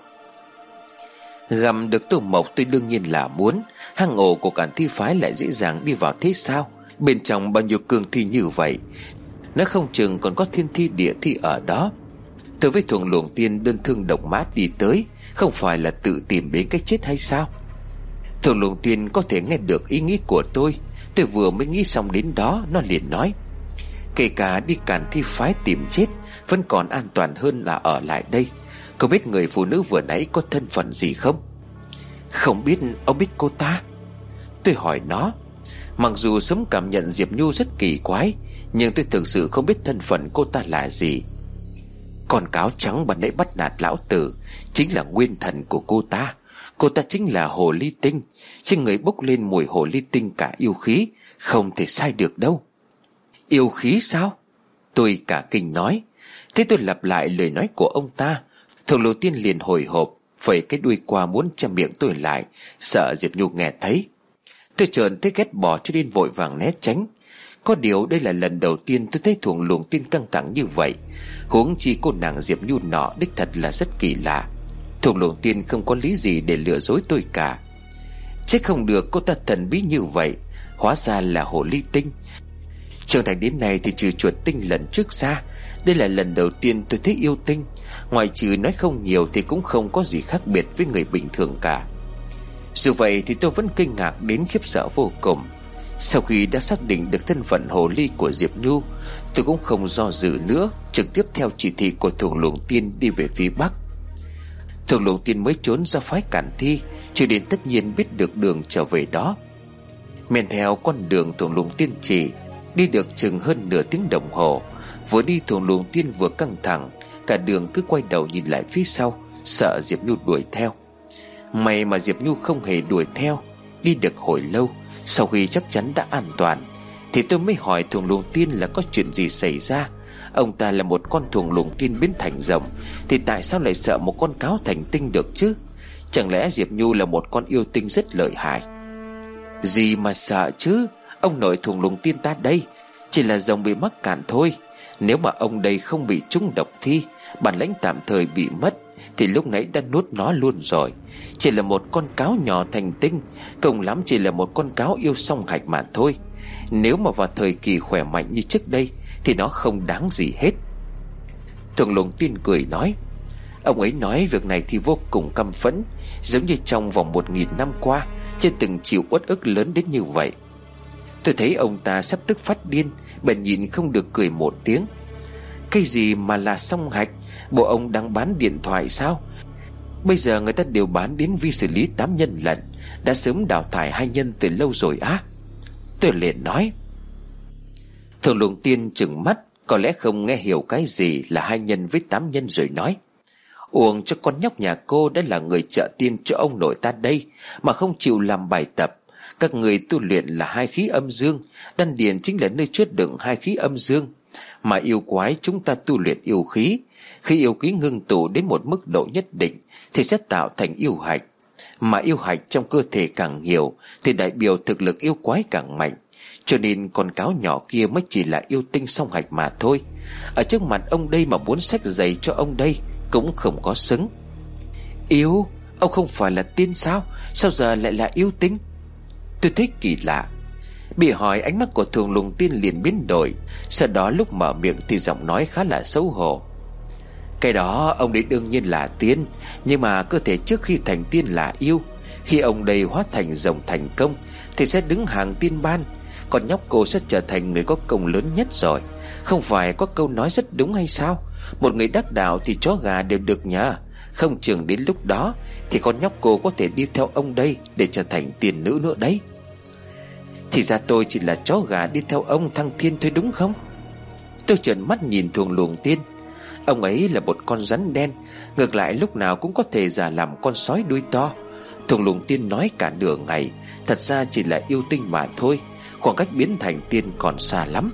Gặm được Tổ Mộc tôi đương nhiên là muốn. Hang ổ của Cản Thi Phái lại dễ dàng đi vào thế sao? Bên trong bao nhiêu cương thi như vậy, Nó không chừng còn có thiên thi địa thi ở đó. Tôi với Thuồng Luồng Tiên đơn thương độc mã đi tới, không phải là tự tìm đến cái chết hay sao? Thuồng Luồng Tiên có thể nghe được ý nghĩ của tôi. Tôi vừa mới nghĩ xong đến đó, nó liền nói: kể cả đi Càn Thi phái tìm chết, vẫn còn an toàn hơn là ở lại đây. Cậu biết người phụ nữ vừa nãy có thân phận gì không? Không biết. Ông biết cô ta? Tôi hỏi nó. Mặc dù sớm cảm nhận Diệp Nhu rất kỳ quái, nhưng tôi thực sự không biết thân phận cô ta là gì. Con cáo trắng ban nãy bắt nạt lão tử chính là nguyên thần của cô ta. Cô ta chính là hồ ly tinh. Trên người bốc lên mùi hồ ly tinh cả yêu khí, không thể sai được đâu. Yêu khí sao? Tôi cả kinh nói. Thế tôi lặp lại lời nói của ông ta. Thuồng Luồng Tiên liền hồi hộp, phẩy cái đuôi qua muốn che miệng tôi lại, sợ Diệp Nhu nghe thấy. Tôi trợn thấy ghét bỏ cho nên vội vàng né tránh. Có điều đây là lần đầu tiên tôi thấy Thuồng Luồng Tiên căng thẳng như vậy. Huống chi cô nàng Diệp Nhu nọ đích thật là rất kỳ lạ. Thuồng Luồng Tiên không có lý gì để lừa dối tôi cả. Chắc không được cô ta thần bí như vậy. Hóa ra là hồ ly tinh. Trưởng thành đến nay thì trừ chuột tinh lần trước ra, đây là lần đầu tiên tôi thấy yêu tinh. Ngoài trừ nói không nhiều thì cũng không có gì khác biệt với người bình thường cả. Dù vậy thì tôi vẫn kinh ngạc đến khiếp sợ vô cùng. Sau khi đã xác định được thân phận hồ ly của Diệp Nhu, tôi cũng không do dự nữa, trực tiếp theo chỉ thị của Thuồng Luồng Tiên đi về phía bắc. Thuồng Luồng Tiên mới trốn ra phái Càn Thi, cho đến tất nhiên biết được đường trở về đó. Men theo con đường Thuồng Luồng Tiên chỉ, đi được chừng hơn nửa tiếng đồng hồ. Vừa đi Thuồng Luồng Tiên vừa căng thẳng, cả đường cứ quay đầu nhìn lại phía sau, sợ Diệp Nhu đuổi theo. May mà Diệp Nhu không hề đuổi theo. Đi được hồi lâu, sau khi chắc chắn đã an toàn, thì tôi mới hỏi Thuồng Luồng Tiên là có chuyện gì xảy ra. Ông ta là một con Thuồng Luồng Tiên biến thành rồng, thì tại sao lại sợ một con cáo thành tinh được chứ? Chẳng lẽ Diệp Nhu là một con yêu tinh rất lợi hại? Gì mà sợ chứ? Ông nội Thuồng Luồng Tiên ta đây chỉ là rồng bị mắc cạn thôi. Nếu mà ông đây không bị trúng độc thi, bản lãnh tạm thời bị mất, thì lúc nãy đã nuốt nó luôn rồi. Chỉ là một con cáo nhỏ thành tinh, cùng lắm chỉ là một con cáo yêu song hạch mà thôi. Nếu mà vào thời kỳ khỏe mạnh như trước đây thì nó không đáng gì hết. Thuồng Luồng Tiên cười nói. Ông ấy nói việc này thì vô cùng căm phẫn, giống như trong vòng một nghìn năm qua chưa từng chịu uất ức lớn đến như vậy. Tôi thấy ông ta sắp tức phát điên, bèn nhìn không được cười một tiếng. Cái gì mà là song hạch? Bộ ông đang bán điện thoại sao? Bây giờ người ta đều bán đến vi xử lý tám nhân lận, đã sớm đào thải hai nhân từ lâu rồi á. Tôi liền nói. Thuồng Luồng Tiên trừng mắt, có lẽ không nghe hiểu cái gì là hai nhân với tám nhân, rồi nói. Uổng cho con nhóc nhà cô đã là người trợ tiên cho ông nội ta đây mà không chịu làm bài tập. Các người tu luyện là hai khí âm dương, đan điền chính là nơi chứa đựng hai khí âm dương. Mà yêu quái chúng ta tu luyện yêu khí. Khi yêu khí ngưng tụ đến một mức độ nhất định thì sẽ tạo thành yêu hạch. Mà yêu hạch trong cơ thể càng nhiều thì đại biểu thực lực yêu quái càng mạnh. Cho nên con cáo nhỏ kia mới chỉ là yêu tinh song hạch mà thôi. Ở trước mặt ông đây mà muốn xách giày cho ông đây cũng không có xứng. Yêu? Ông không phải là tiên sao? Sao giờ lại là yêu tinh? Tôi thấy kỳ lạ. Bị hỏi, ánh mắt của Thuồng Luồng Tiên liền biến đổi. Sau đó lúc mở miệng thì giọng nói khá là xấu hổ. Cái đó ông đấy đương nhiên là tiên, nhưng mà cơ thể trước khi thành tiên là yêu. Khi ông đây hóa thành rồng thành công thì sẽ đứng hàng tiên ban. Còn nhóc cô sẽ trở thành người có công lớn nhất rồi. Không phải có câu nói rất đúng hay sao? Một người đắc đạo thì chó gà đều được nhờ. Không chừng đến lúc đó thì con nhóc cô có thể đi theo ông đây để trở thành tiên nữ nữa đấy. Thì ra tôi chỉ là chó gà đi theo ông thăng thiên thôi đúng không? Tôi trợn mắt nhìn Thuồng Luồng Tiên. Ông ấy là một con rắn đen, ngược lại lúc nào cũng có thể giả làm con sói đuôi to. Thuồng Luồng Tiên nói cả nửa ngày, thật ra chỉ là yêu tinh mà thôi. Khoảng cách biến thành tiên còn xa lắm.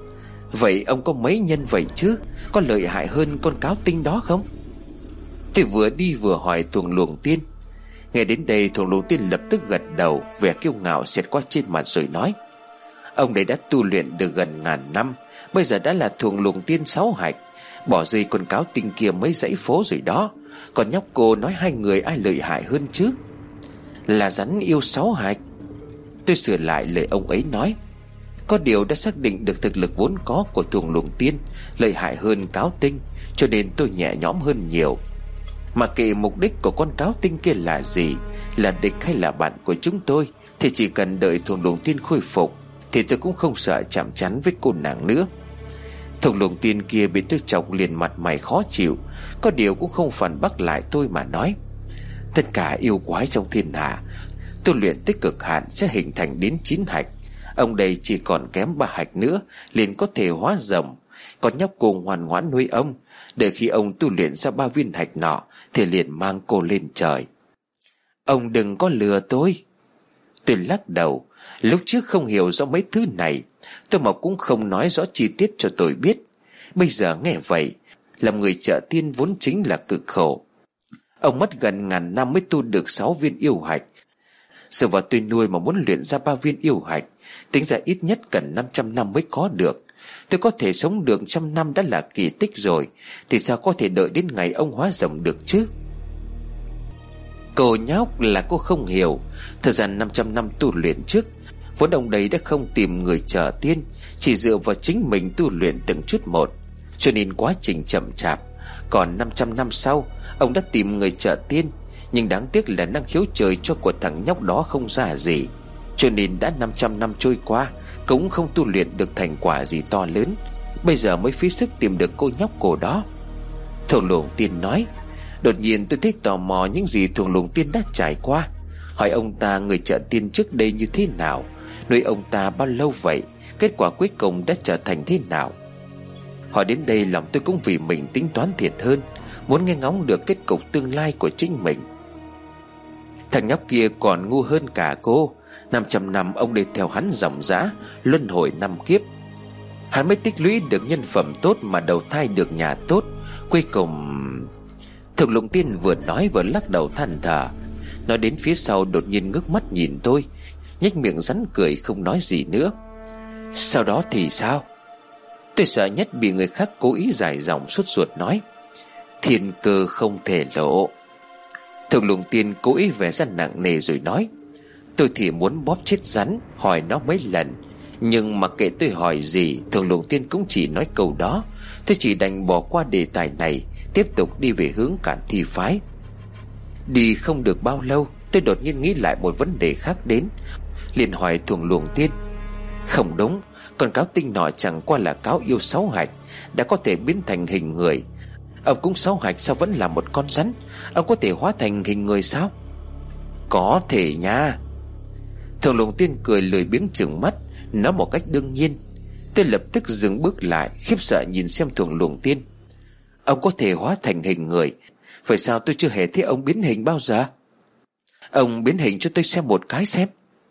Vậy ông có mấy nhân vậy chứ? Có lợi hại hơn con cáo tinh đó không? Tôi vừa đi vừa hỏi Thuồng Luồng Tiên. Nghe đến đây Thuồng Luồng Tiên lập tức gật đầu, vẻ kiêu ngạo xẹt qua trên mặt rồi nói. Ông đấy đã tu luyện được gần ngàn năm, bây giờ đã là Thuồng Luồng Tiên sáu hạch. Bỏ rơi con cáo tinh kia mấy dãy phố rồi đó. Còn nhóc cô nói hai người ai lợi hại hơn chứ? Là rắn yêu sáu hạch. Tôi sửa lại lời ông ấy nói. Có điều đã xác định được thực lực vốn có của Thuồng Luồng Tiên lợi hại hơn Cáo Tinh, cho nên tôi nhẹ nhõm hơn nhiều. Mà kệ mục đích của con Cáo Tinh kia là gì, là địch hay là bạn của chúng tôi, thì chỉ cần đợi Thuồng Luồng Tiên khôi phục thì tôi cũng không sợ chạm trán với cô nàng nữa. Thuồng Luồng Tiên kia bị tôi chọc liền mặt mày khó chịu, có điều cũng không phản bác lại tôi mà nói: tất cả yêu quái trong thiên hạ tu luyện tới cực hạn sẽ hình thành đến chín hạch. Ông đây chỉ còn kém ba hạch nữa liền có thể hóa rồng. Còn nhóc cô ngoan ngoãn nuôi ông, để khi ông tu luyện ra ba viên hạch nọ thì liền mang cô lên trời. Ông đừng có lừa tôi. Tôi lắc đầu. Lúc trước không hiểu rõ mấy thứ này, tôi mà cũng không nói rõ chi tiết cho tôi biết. Bây giờ nghe vậy, làm người chợ tiên vốn chính là cực khổ. Ông mất gần ngàn năm mới tu được sáu viên yêu hạch. Giờ vào tôi nuôi mà muốn luyện ra ba viên yêu hạch, tính ra ít nhất cần năm trăm năm mới có được. Tôi có thể sống được trăm năm đã là kỳ tích rồi, thì sao có thể đợi đến ngày ông hóa rồng được chứ? Cô nhóc là cô không hiểu. Thời gian năm trăm năm tu luyện trước, vốn ông đấy đã không tìm người chợ tiên, chỉ dựa vào chính mình tu luyện từng chút một, cho nên quá trình chậm chạp. Còn năm trăm năm sau, ông đã tìm người chợ tiên, nhưng đáng tiếc là năng khiếu trời cho của thằng nhóc đó không ra gì, cho nên đã năm trăm năm trôi qua cũng không tu luyện được thành quả gì to lớn. Bây giờ mới phí sức tìm được cô nhóc cổ đó. Thuồng Luồng Tiên nói. Đột nhiên tôi thấy tò mò những gì Thuồng Luồng Tiên đã trải qua, hỏi ông ta người chợ tiên trước đây như thế nào, nuôi ông ta bao lâu vậy, kết quả cuối cùng đã trở thành thế nào. Hỏi đến đây lòng tôi cũng vì mình tính toán thiệt hơn, muốn nghe ngóng được kết cục tương lai của chính mình. Thằng nhóc kia còn ngu hơn cả cô. Năm trăm năm ông đi theo hắn dòng dã luân hồi năm kiếp, hắn mới tích lũy được nhân phẩm tốt mà đầu thai được nhà tốt. Cuối cùng... Thuồng Luồng Tiên vừa nói vừa lắc đầu than thở. Nói đến phía sau đột nhiên ngước mắt nhìn tôi, nhếch miệng rắn cười không nói gì nữa. Sau đó thì sao? Tôi sợ nhất bị người khác cố ý dài dòng sốt ruột nói: thiên cơ không thể lộ. Thuồng Luồng Tiên cố ý vẻ ra nặng nề rồi nói: tôi thì muốn bóp chết rắn, hỏi nó mấy lần, nhưng mà kệ tôi hỏi gì, Thuồng Luồng Tiên cũng chỉ nói câu đó. Tôi chỉ đành bỏ qua đề tài này, tiếp tục đi về hướng Cản Thi phái. Đi không được bao lâu, tôi đột nhiên nghĩ lại một vấn đề khác đến, liền hỏi Thuồng Luồng Tiên: không đúng, con cáo tinh nọ chẳng qua là cáo yêu sáu hạch, đã có thể biến thành hình người. Ông cũng sáu hạch sao vẫn là một con rắn? Ông có thể hóa thành hình người sao? Có thể nha. Thuồng Luồng Tiên cười lười biếng trừng mắt, nói một cách đương nhiên. Tôi lập tức dừng bước lại, khiếp sợ nhìn xem Thuồng Luồng Tiên. Ông có thể hóa thành hình người, vậy sao tôi chưa hề thấy ông biến hình bao giờ? Ông biến hình cho tôi xem một cái xem.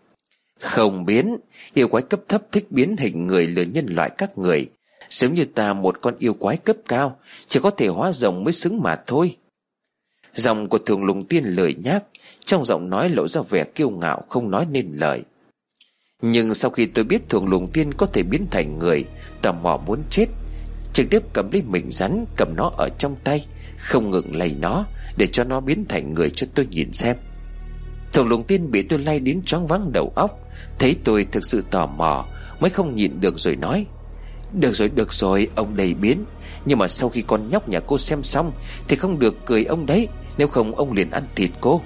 Không biến. Yêu quái cấp thấp thích biến hình người lừa nhân loại các người. Giống như ta một con yêu quái cấp cao, chỉ có thể hóa rồng mới xứng mà thôi. Giọng của Thuồng Luồng Tiên lười nhác, trong giọng nói lộ ra vẻ kiêu ngạo không nói nên lời. Nhưng sau khi tôi biết Thuồng Luồng Tiên có thể biến thành người, tò mò muốn chết, trực tiếp cầm lấy mình rắn, cầm nó ở trong tay, không ngừng lay nó để cho nó biến thành người cho tôi nhìn xem. Thuồng Luồng Tiên bị tôi lay đến choáng váng đầu óc, thấy tôi thực sự tò mò mới không nhịn được rồi nói: được rồi được rồi, ông đầy biến, nhưng mà sau khi con nhóc nhà cô xem xong thì không được cười ông đấy, nếu không ông liền ăn thịt cô.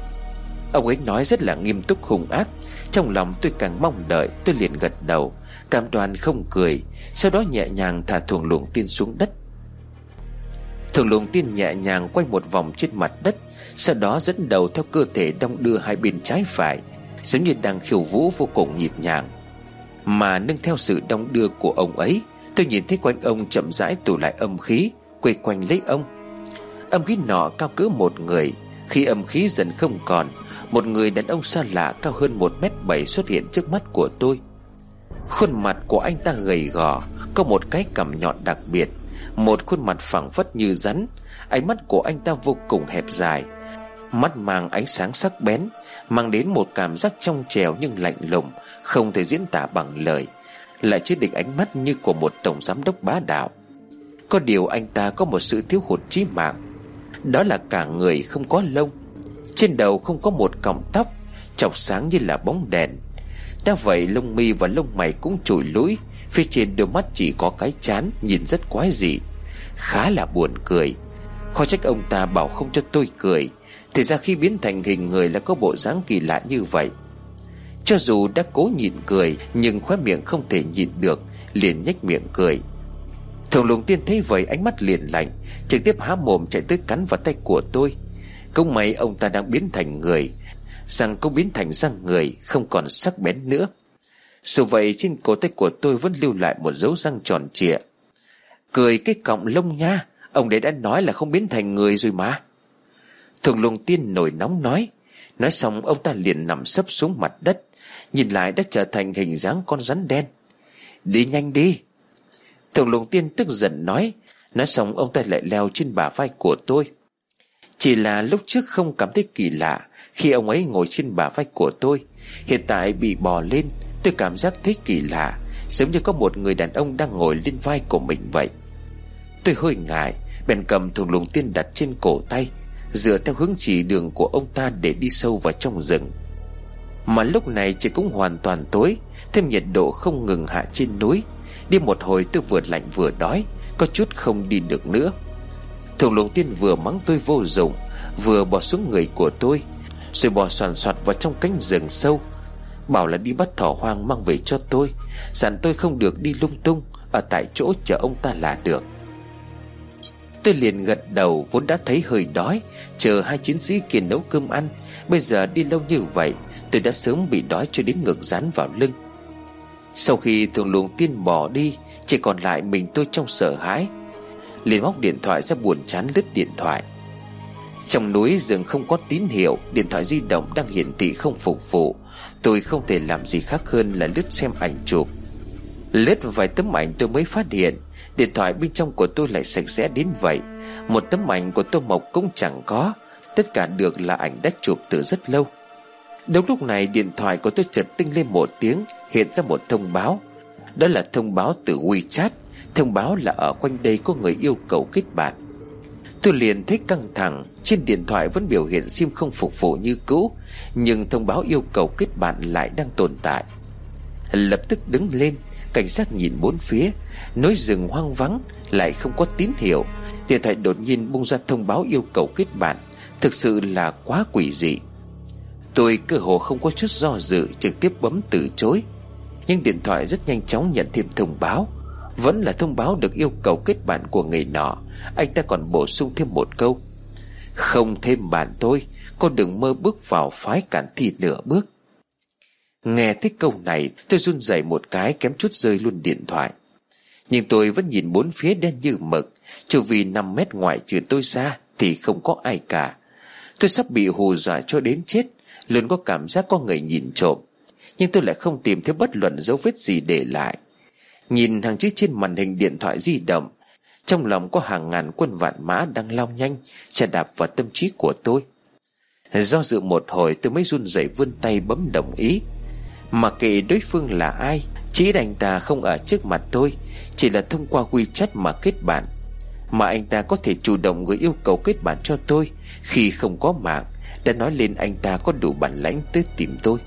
Ông ấy nói rất là nghiêm túc hung ác. Trong lòng tôi càng mong đợi, tôi liền gật đầu cam đoan không cười, sau đó nhẹ nhàng thả Thuồng Luồng Tiên xuống đất. Thuồng Luồng Tiên nhẹ nhàng quay một vòng trên mặt đất, sau đó dẫn đầu theo cơ thể đong đưa hai bên trái phải, giống như đang khiêu vũ vô cùng nhịp nhàng. Mà nương theo sự đong đưa của ông ấy, tôi nhìn thấy quanh ông chậm rãi tụ lại âm khí, quay quanh lấy ông. Âm khí nọ cao cỡ một người. Khi âm khí dần không còn, một người đàn ông xa lạ cao hơn một mét bảy xuất hiện trước mắt của tôi. Khuôn mặt của anh ta gầy gò, có một cái cằm nhọn đặc biệt, một khuôn mặt phẳng phất như rắn. Ánh mắt của anh ta vô cùng hẹp dài, mắt mang ánh sáng sắc bén, mang đến một cảm giác trong trẻo nhưng lạnh lùng, không thể diễn tả bằng lời, lại chứa đựng ánh mắt như của một tổng giám đốc bá đạo. Có điều anh ta có một sự thiếu hụt chí mạng, đó là cả người không có lông, trên đầu không có một cọng tóc, chọc sáng như là bóng đèn. Đã vậy lông mi và lông mày cũng trụi lũi, phía trên đôi mắt chỉ có cái trán, nhìn rất quái dị, khá là buồn cười. Khó trách ông ta bảo không cho tôi cười, thì ra khi biến thành hình người là có bộ dáng kỳ lạ như vậy. Cho dù đã cố nhịn cười, nhưng khóe miệng không thể nhịn được, liền nhếch miệng cười. Thượng Lùng Tiên thấy vậy ánh mắt liền lạnh, trực tiếp há mồm chạy tới cắn vào tay của tôi. Cũng may ông ta đang biến thành người, rằng cũng biến thành răng người, không còn sắc bén nữa. Dù vậy trên cổ tay của tôi vẫn lưu lại một dấu răng tròn trịa. Cười cái cọng lông nha, ông đấy đã nói là không biến thành người rồi mà. Thượng Lùng Tiên nổi nóng nói. Nói xong ông ta liền nằm sấp xuống mặt đất, nhìn lại đã trở thành hình dáng con rắn đen. Đi nhanh đi. Thượng Lùng Tiên tức giận nói. Nói xong ông ta lại leo trên bả vai của tôi. Chỉ là lúc trước không cảm thấy kỳ lạ khi ông ấy ngồi trên bả vai của tôi, hiện tại bị bò lên, tôi cảm giác thấy kỳ lạ, giống như có một người đàn ông đang ngồi lên vai của mình vậy. Tôi hơi ngại, bèn cầm Thượng Lùng Tiên đặt trên cổ tay, dựa theo hướng chỉ đường của ông ta để đi sâu vào trong rừng. Mà lúc này trời cũng hoàn toàn tối, thêm nhiệt độ không ngừng hạ trên núi. Đi một hồi tôi vừa lạnh vừa đói, có chút không đi được nữa. Thượng Lùng Tiên vừa mắng tôi vô dụng, vừa bỏ xuống người của tôi, rồi bò soàn soạt vào trong cánh rừng sâu, bảo là đi bắt thỏ hoang mang về cho tôi, dặn tôi không được đi lung tung, ở tại chỗ chờ ông ta là được. Tôi liền gật đầu, vốn đã thấy hơi đói, chờ hai chiến sĩ kia nấu cơm ăn. Bây giờ đi lâu như vậy, tôi đã sớm bị đói cho đến ngực dán vào lưng. Sau khi Thượng Lùng Tiên bỏ đi, chỉ còn lại mình tôi trong sợ hãi, liền móc điện thoại ra buồn chán lướt điện thoại. Trong núi rừng không có tín hiệu, điện thoại di động đang hiển thị không phục vụ. Tôi không thể làm gì khác hơn là lướt xem ảnh chụp. Lướt vài tấm ảnh tôi mới phát hiện điện thoại bên trong của tôi lại sạch sẽ đến vậy. Một tấm ảnh của Tô Mộc cũng chẳng có, tất cả được là ảnh đã chụp từ rất lâu. Đúng lúc này điện thoại của tôi chợt tinh lên một tiếng, hiện ra một thông báo. Đó là thông báo từ WeChat, thông báo là ở quanh đây có người yêu cầu kết bạn. Tôi liền thấy căng thẳng, trên điện thoại vẫn biểu hiện sim không phục vụ như cũ, nhưng thông báo yêu cầu kết bạn lại đang tồn tại. Lập tức đứng lên, cảnh giác nhìn bốn phía, núi rừng hoang vắng, lại không có tín hiệu. Điện thoại đột nhiên bung ra thông báo yêu cầu kết bạn, thực sự là quá quỷ dị. Tôi cơ hồ không có chút do dự, trực tiếp bấm từ chối. Nhưng điện thoại rất nhanh chóng nhận thêm thông báo, vẫn là thông báo được yêu cầu kết bạn của người nọ. Anh ta còn bổ sung thêm một câu: không thêm bạn tôi, cô đừng mơ bước vào phái Cản Thi nửa bước. Nghe thấy câu này, tôi run rẩy một cái, kém chút rơi luôn điện thoại. Nhưng tôi vẫn nhìn bốn phía đen như mực, chu vi năm mét ngoài trừ tôi ra thì không có ai cả. Tôi sắp bị hù dọa cho đến chết, luôn có cảm giác có người nhìn trộm, nhưng tôi lại không tìm thấy bất luận dấu vết gì để lại. Nhìn hàng chữ trên màn hình điện thoại di động, trong lòng có hàng ngàn quân vạn mã đang lao nhanh chà đạp vào tâm trí của tôi. Do dự một hồi, tôi mới run rẩy vươn tay bấm đồng ý. Mặc kệ đối phương là ai, chỉ anh ta không ở trước mặt tôi, chỉ là thông qua WeChat mà kết bạn, mà anh ta có thể chủ động gửi yêu cầu kết bạn cho tôi khi không có mạng, đã nói lên anh ta có đủ bản lãnh tới tìm tôi.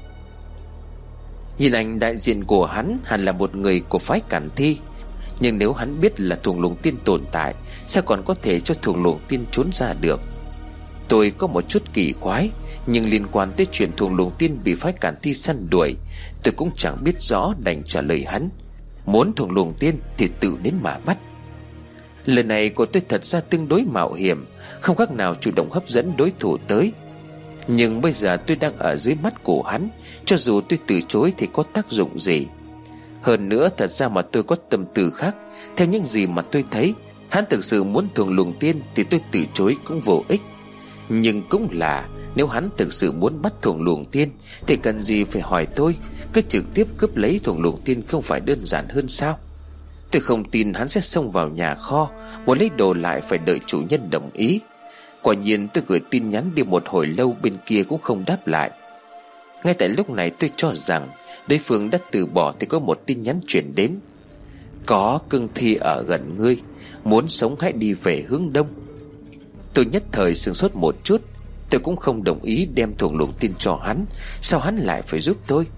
Nhìn ảnh đại diện của hắn hẳn là một người của phái Cản Thi, nhưng nếu hắn biết là Thượng Lùng Tiên tồn tại, sao còn có thể cho Thượng Lùng Tiên trốn ra được? Tôi có một chút kỳ quái, nhưng liên quan tới chuyện Thượng Lùng Tiên bị phái Cản Thi săn đuổi, tôi cũng chẳng biết rõ, đành trả lời hắn: muốn Thượng Lùng Tiên thì tự đến mà bắt. Lần này của tôi thật ra tương đối mạo hiểm, không khác nào chủ động hấp dẫn đối thủ tới. Nhưng bây giờ tôi đang ở dưới mắt của hắn, cho dù tôi từ chối thì có tác dụng gì? Hơn nữa, thật ra mà tôi có tâm tư khác. Theo những gì mà tôi thấy, hắn thực sự muốn Thượng Lùng Tiên thì tôi từ chối cũng vô ích. Nhưng cũng là, nếu hắn thực sự muốn bắt Thượng Lùng Tiên thì cần gì phải hỏi tôi, cứ trực tiếp cướp lấy Thượng Lùng Tiên không phải đơn giản hơn sao? Tôi không tin hắn sẽ xông vào nhà kho, muốn lấy đồ lại phải đợi chủ nhân đồng ý. Quả nhiên tôi gửi tin nhắn đi một hồi lâu, bên kia cũng không đáp lại. Ngay tại lúc này tôi cho rằng đối phương đã từ bỏ thì có một tin nhắn chuyển đến: có cương thi ở gần ngươi, muốn sống hãy đi về hướng đông. Tôi nhất thời sửng sốt một chút. Tôi cũng không đồng ý đem Thượng Lùng Tiên cho hắn, sao hắn lại phải giúp tôi?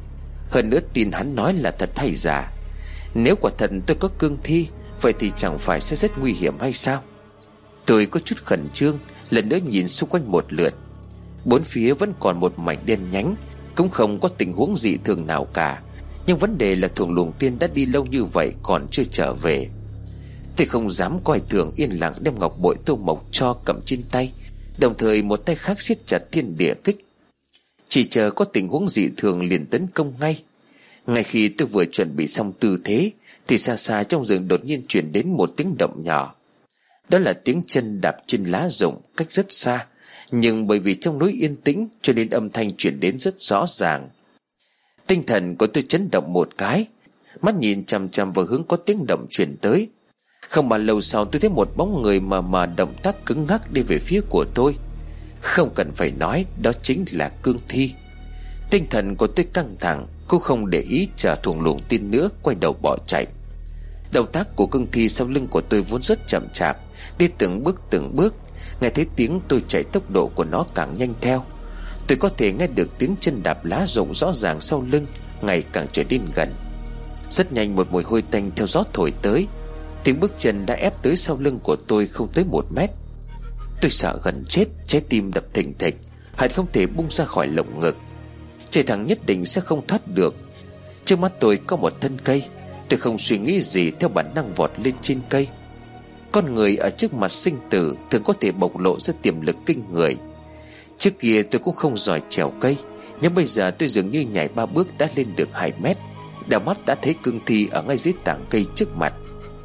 Hơn nữa tin hắn nói là thật hay giả? Nếu quả thật tôi có cương thi, vậy thì chẳng phải sẽ rất nguy hiểm hay sao? Tôi có chút khẩn trương, lần nữa nhìn xung quanh một lượt. Bốn phía vẫn còn một mảnh đen nhánh, cũng không có tình huống dị thường nào cả. Nhưng vấn đề là Thuồng Luồng Tiên đã đi lâu như vậy còn chưa trở về. Tôi không dám coi thường, yên lặng đem ngọc bội Tô Mộc cho cầm trên tay, đồng thời một tay khác siết chặt thiên địa kích. Chỉ chờ có tình huống dị thường liền tấn công ngay. Ngay khi tôi vừa chuẩn bị xong tư thế, thì xa xa trong rừng đột nhiên truyền đến một tiếng động nhỏ. Đó là tiếng chân đạp trên lá rụng cách rất xa, nhưng bởi vì trong núi yên tĩnh cho nên âm thanh truyền đến rất rõ ràng. Tinh thần của tôi chấn động một cái, mắt nhìn chằm chằm vào hướng có tiếng động truyền tới. Không bao lâu sau tôi thấy một bóng người mờ mờ động tác cứng ngắc đi về phía của tôi. Không cần phải nói, đó chính là cương thi. Tinh thần của tôi căng thẳng, cô không để ý chờ Thuồng Luồng Tiên nữa, quay đầu bỏ chạy. Động tác của cương thi sau lưng của tôi vốn rất chậm chạp, đi từng bước từng bước. Nghe thấy tiếng tôi chạy, tốc độ của nó càng nhanh theo. Tôi có thể nghe được tiếng chân đạp lá rụng rõ ràng sau lưng, ngày càng trở nên gần. Rất nhanh một mùi hôi tanh theo gió thổi tới. Tiếng bước chân đã ép tới sau lưng của tôi không tới một mét. Tôi sợ gần chết, trái tim đập thình thịch, hận không thể bung ra khỏi lồng ngực. Chạy thẳng nhất định sẽ không thoát được. Trước mắt tôi có một thân cây. Tôi không suy nghĩ gì, theo bản năng vọt lên trên cây. Con người ở trước mặt sinh tử thường có thể bộc lộ ra tiềm lực kinh người. Trước kia tôi cũng không giỏi trèo cây, nhưng bây giờ tôi dường như nhảy ba bước đã lên được hai mét. Đảo mắt đã thấy cương thi ở ngay dưới tảng cây trước mặt.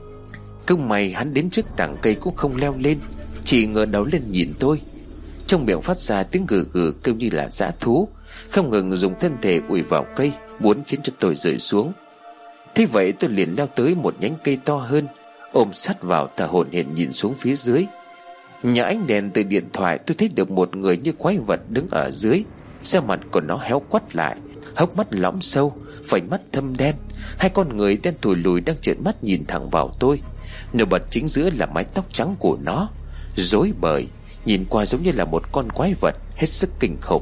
Cứ may hắn đến trước tảng cây cũng không leo lên, chỉ ngửa đầu lên nhìn tôi. Trong miệng phát ra tiếng gừ gừ kêu như là dã thú, không ngừng dùng thân thể ùi vào cây, muốn khiến cho tôi rơi xuống. Thế vậy tôi liền leo tới một nhánh cây to hơn, ôm sát vào thở hổn hển nhìn xuống phía dưới. Nhờ ánh đèn từ điện thoại tôi thấy được một người như quái vật đứng ở dưới. Da mặt của nó héo quắt lại, hốc mắt lõm sâu, vành mắt thâm đen. Hai con người đen thùi lùi đang trợn mắt nhìn thẳng vào tôi. Nổi bật chính giữa là mái tóc trắng của nó, rối bời, nhìn qua giống như là một con quái vật hết sức kinh khủng.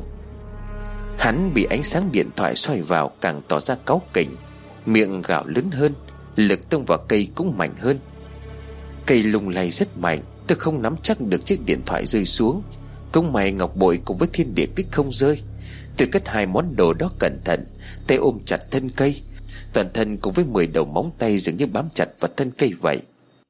Hắn bị ánh sáng điện thoại soi vào càng tỏ ra cáu kỉnh, miệng gào lớn hơn, lực tông vào cây cũng mạnh hơn. Cây lung lay rất mạnh, tôi không nắm chắc được chiếc điện thoại rơi xuống. Cũng may ngọc bội cùng với thiên địa kích không rơi. Tôi cất hai món đồ đó cẩn thận, tay ôm chặt thân cây, toàn thân cùng với mười đầu móng tay dường như bám chặt vào thân cây vậy.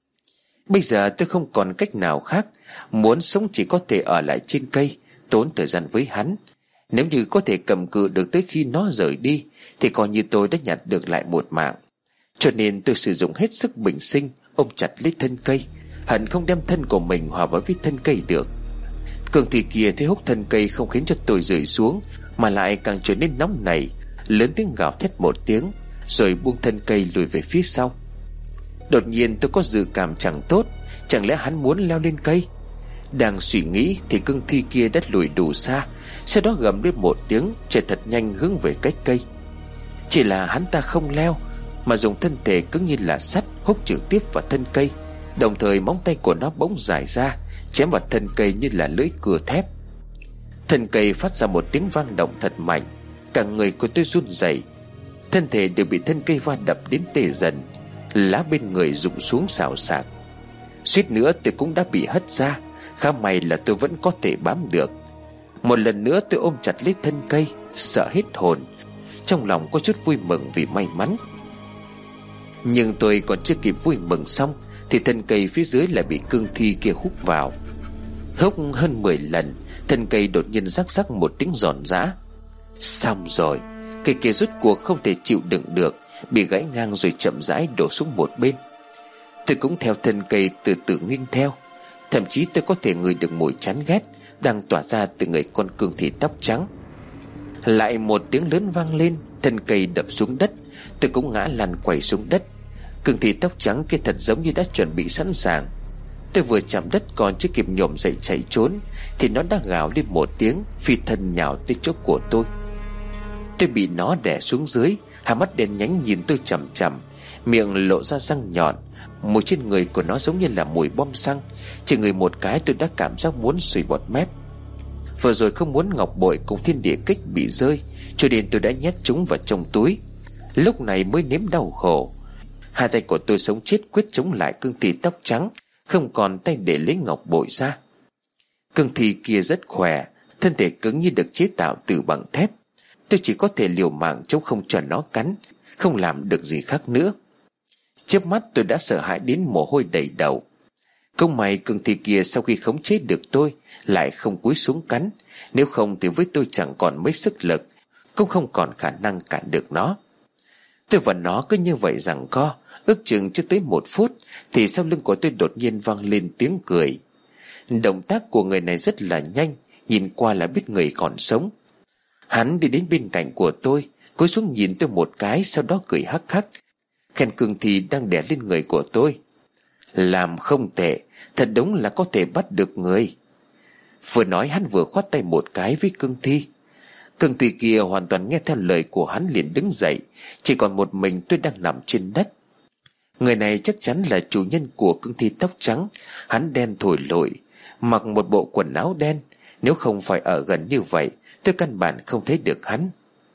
Bây giờ tôi không còn cách nào khác, muốn sống chỉ có thể ở lại trên cây, tốn thời gian với hắn. Nếu như có thể cầm cự được tới khi nó rời đi, thì coi như tôi đã nhặt được lại một mạng. Cho nên tôi sử dụng hết sức bình sinh, ôm chặt lấy thân cây, hận không đem thân của mình hòa vào với thân cây được. Cường thị kia thấy húc thân cây không khiến cho tôi rơi xuống, mà lại càng trở nên nóng nảy, lớn tiếng gào thét một tiếng, rồi buông thân cây lùi về phía sau. Đột nhiên tôi có dự cảm chẳng tốt, chẳng lẽ hắn muốn leo lên cây? Đang suy nghĩ thì cương thi kia đã lùi đủ xa, sau đó gầm lên một tiếng, chạy thật nhanh hướng về cái cây. Chỉ là hắn ta không leo, mà dùng thân thể cứng như là sắt húc trực tiếp vào thân cây, đồng thời móng tay của nó bỗng dài ra, chém vào thân cây như là lưỡi cưa thép. Thân cây phát ra một tiếng vang động thật mạnh, cả người của tôi run rẩy, thân thể đều bị thân cây va đập đến tê dần, lá bên người rụng xuống xào xạc. Suýt nữa tôi cũng đã bị hất ra, khá may là tôi vẫn có thể bám được. Một lần nữa tôi ôm chặt lấy thân cây, sợ hết hồn, trong lòng có chút vui mừng vì may mắn. Nhưng tôi còn chưa kịp vui mừng xong thì thân cây phía dưới lại bị cương thi kia hút vào. Hút hơn mười lần, thân cây đột nhiên rắc rắc một tiếng giòn giã. Xong rồi, cây kia rốt cuộc không thể chịu đựng được, bị gãy ngang rồi chậm rãi đổ xuống một bên. Tôi cũng theo thân cây từ từ nghiêng theo, thậm chí tôi có thể ngửi được mùi chán ghét đang tỏa ra từ người con cương thi tóc trắng. Lại một tiếng lớn vang lên, thân cây đập xuống đất, tôi cũng ngã lăn quay xuống đất. Cương thi tóc trắng kia thật giống như đã chuẩn bị sẵn sàng. Tôi vừa chạm đất còn chưa kịp nhổm dậy chạy trốn thì nó đã gào lên một tiếng, phi thân nhào tới chỗ của tôi. Tôi bị nó đè xuống dưới, hai mắt đen nhánh nhìn tôi chằm chằm, miệng lộ ra răng nhọn. Mùi trên người của nó giống như là mùi bom xăng, chỉ ngửi một cái tôi đã cảm giác muốn sùi bọt mép. Vừa rồi không muốn ngọc bội cùng thiên địa kích bị rơi, cho nên tôi đã nhét chúng vào trong túi. Lúc này mới nếm đau khổ. Hai tay của tôi sống chết quyết chống lại cương thi tóc trắng, không còn tay để lấy ngọc bội ra. Cương thi kia rất khỏe, thân thể cứng như được chế tạo từ bằng thép. Tôi chỉ có thể liều mạng chống không cho nó cắn, không làm được gì khác nữa. Chớp mắt tôi đã sợ hãi đến mồ hôi đầy đầu. Không may cương thi kia sau khi khống chế được tôi lại không cúi xuống cắn, nếu không thì với tôi chẳng còn mấy sức lực, cũng không còn khả năng cản được nó. Tôi và nó cứ như vậy giằng co, ước chừng chưa tới một phút thì sau lưng của tôi đột nhiên vang lên tiếng cười. Động tác của người này rất là nhanh, nhìn qua là biết người còn sống. Hắn đi đến bên cạnh của tôi, cúi xuống nhìn tôi một cái, sau đó cười hắc hắc, khen cương thi đang đè lên người của tôi. Làm không tệ, thật đúng là có thể bắt được người. Vừa nói hắn vừa khoát tay một cái với cương thi. Cương thi kia hoàn toàn nghe theo lời của hắn liền đứng dậy, chỉ còn một mình tôi đang nằm trên đất. Người này chắc chắn là chủ nhân của cương thi tóc trắng. Hắn đen thổi lội, mặc một bộ quần áo đen. Nếu không phải ở gần như vậy, tôi căn bản không thấy được hắn.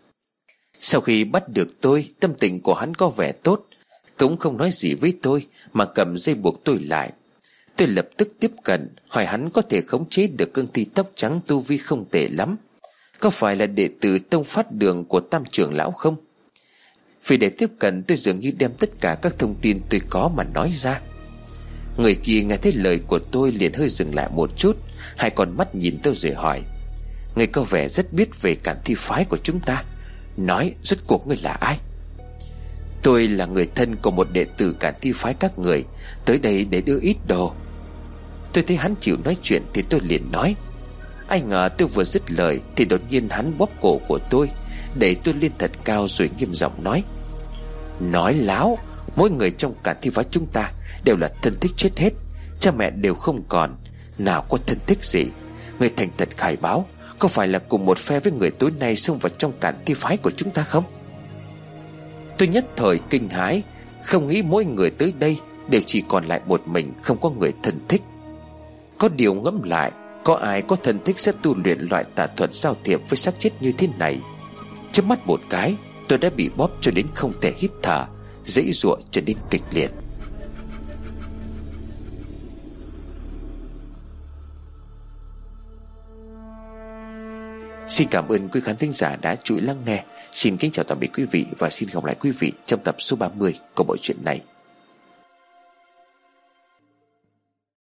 Sau khi bắt được tôi, tâm tình của hắn có vẻ tốt, cũng không nói gì với tôi mà cầm dây buộc tôi lại. Tôi lập tức tiếp cận, hỏi hắn có thể khống chế được cương thi tóc trắng tu vi không tệ lắm, có phải là đệ tử tông phát đường của Tam trưởng lão không? Vì để tiếp cận, tôi dường như đem tất cả các thông tin tôi có mà nói ra. Người kia nghe thấy lời của tôi liền hơi dừng lại một chút, hai con mắt nhìn tôi rồi hỏi: Người có vẻ rất biết về Cản Thi phái của chúng ta, nói rốt cuộc ngươi là ai? Tôi là người thân của một đệ tử Cản Thi phái các người, tới đây để đưa ít đồ. Tôi thấy hắn chịu nói chuyện thì tôi liền nói. Ai ngờ tôi vừa dứt lời thì đột nhiên hắn bóp cổ của tôi, đẩy tôi lên thật cao rồi nghiêm giọng nói: Nói láo, mỗi người trong Cản Thi phái chúng ta đều là thân thích chết hết, cha mẹ đều không còn, nào có thân thích gì. Người thành thật khai báo, có phải là cùng một phe với người tối nay xông vào trong Cản Thi phái của chúng ta không? Tôi nhất thời kinh hãi, không nghĩ mỗi người tới đây đều chỉ còn lại một mình, không có người thân thích. Có điều ngẫm lại, có ai có thân thích sẽ tu luyện loại tà thuật giao thiệp với xác chết như thế này? Chớp mắt một cái, tôi đã bị bóp cho đến không thể hít thở, giãy giụa cho đến kịch liệt. Xin cảm ơn quý khán thính giả đã chú ý lắng nghe. Xin kính chào tạm biệt quý vị và xin gặp lại quý vị trong tập số ba mươi của bộ truyện này.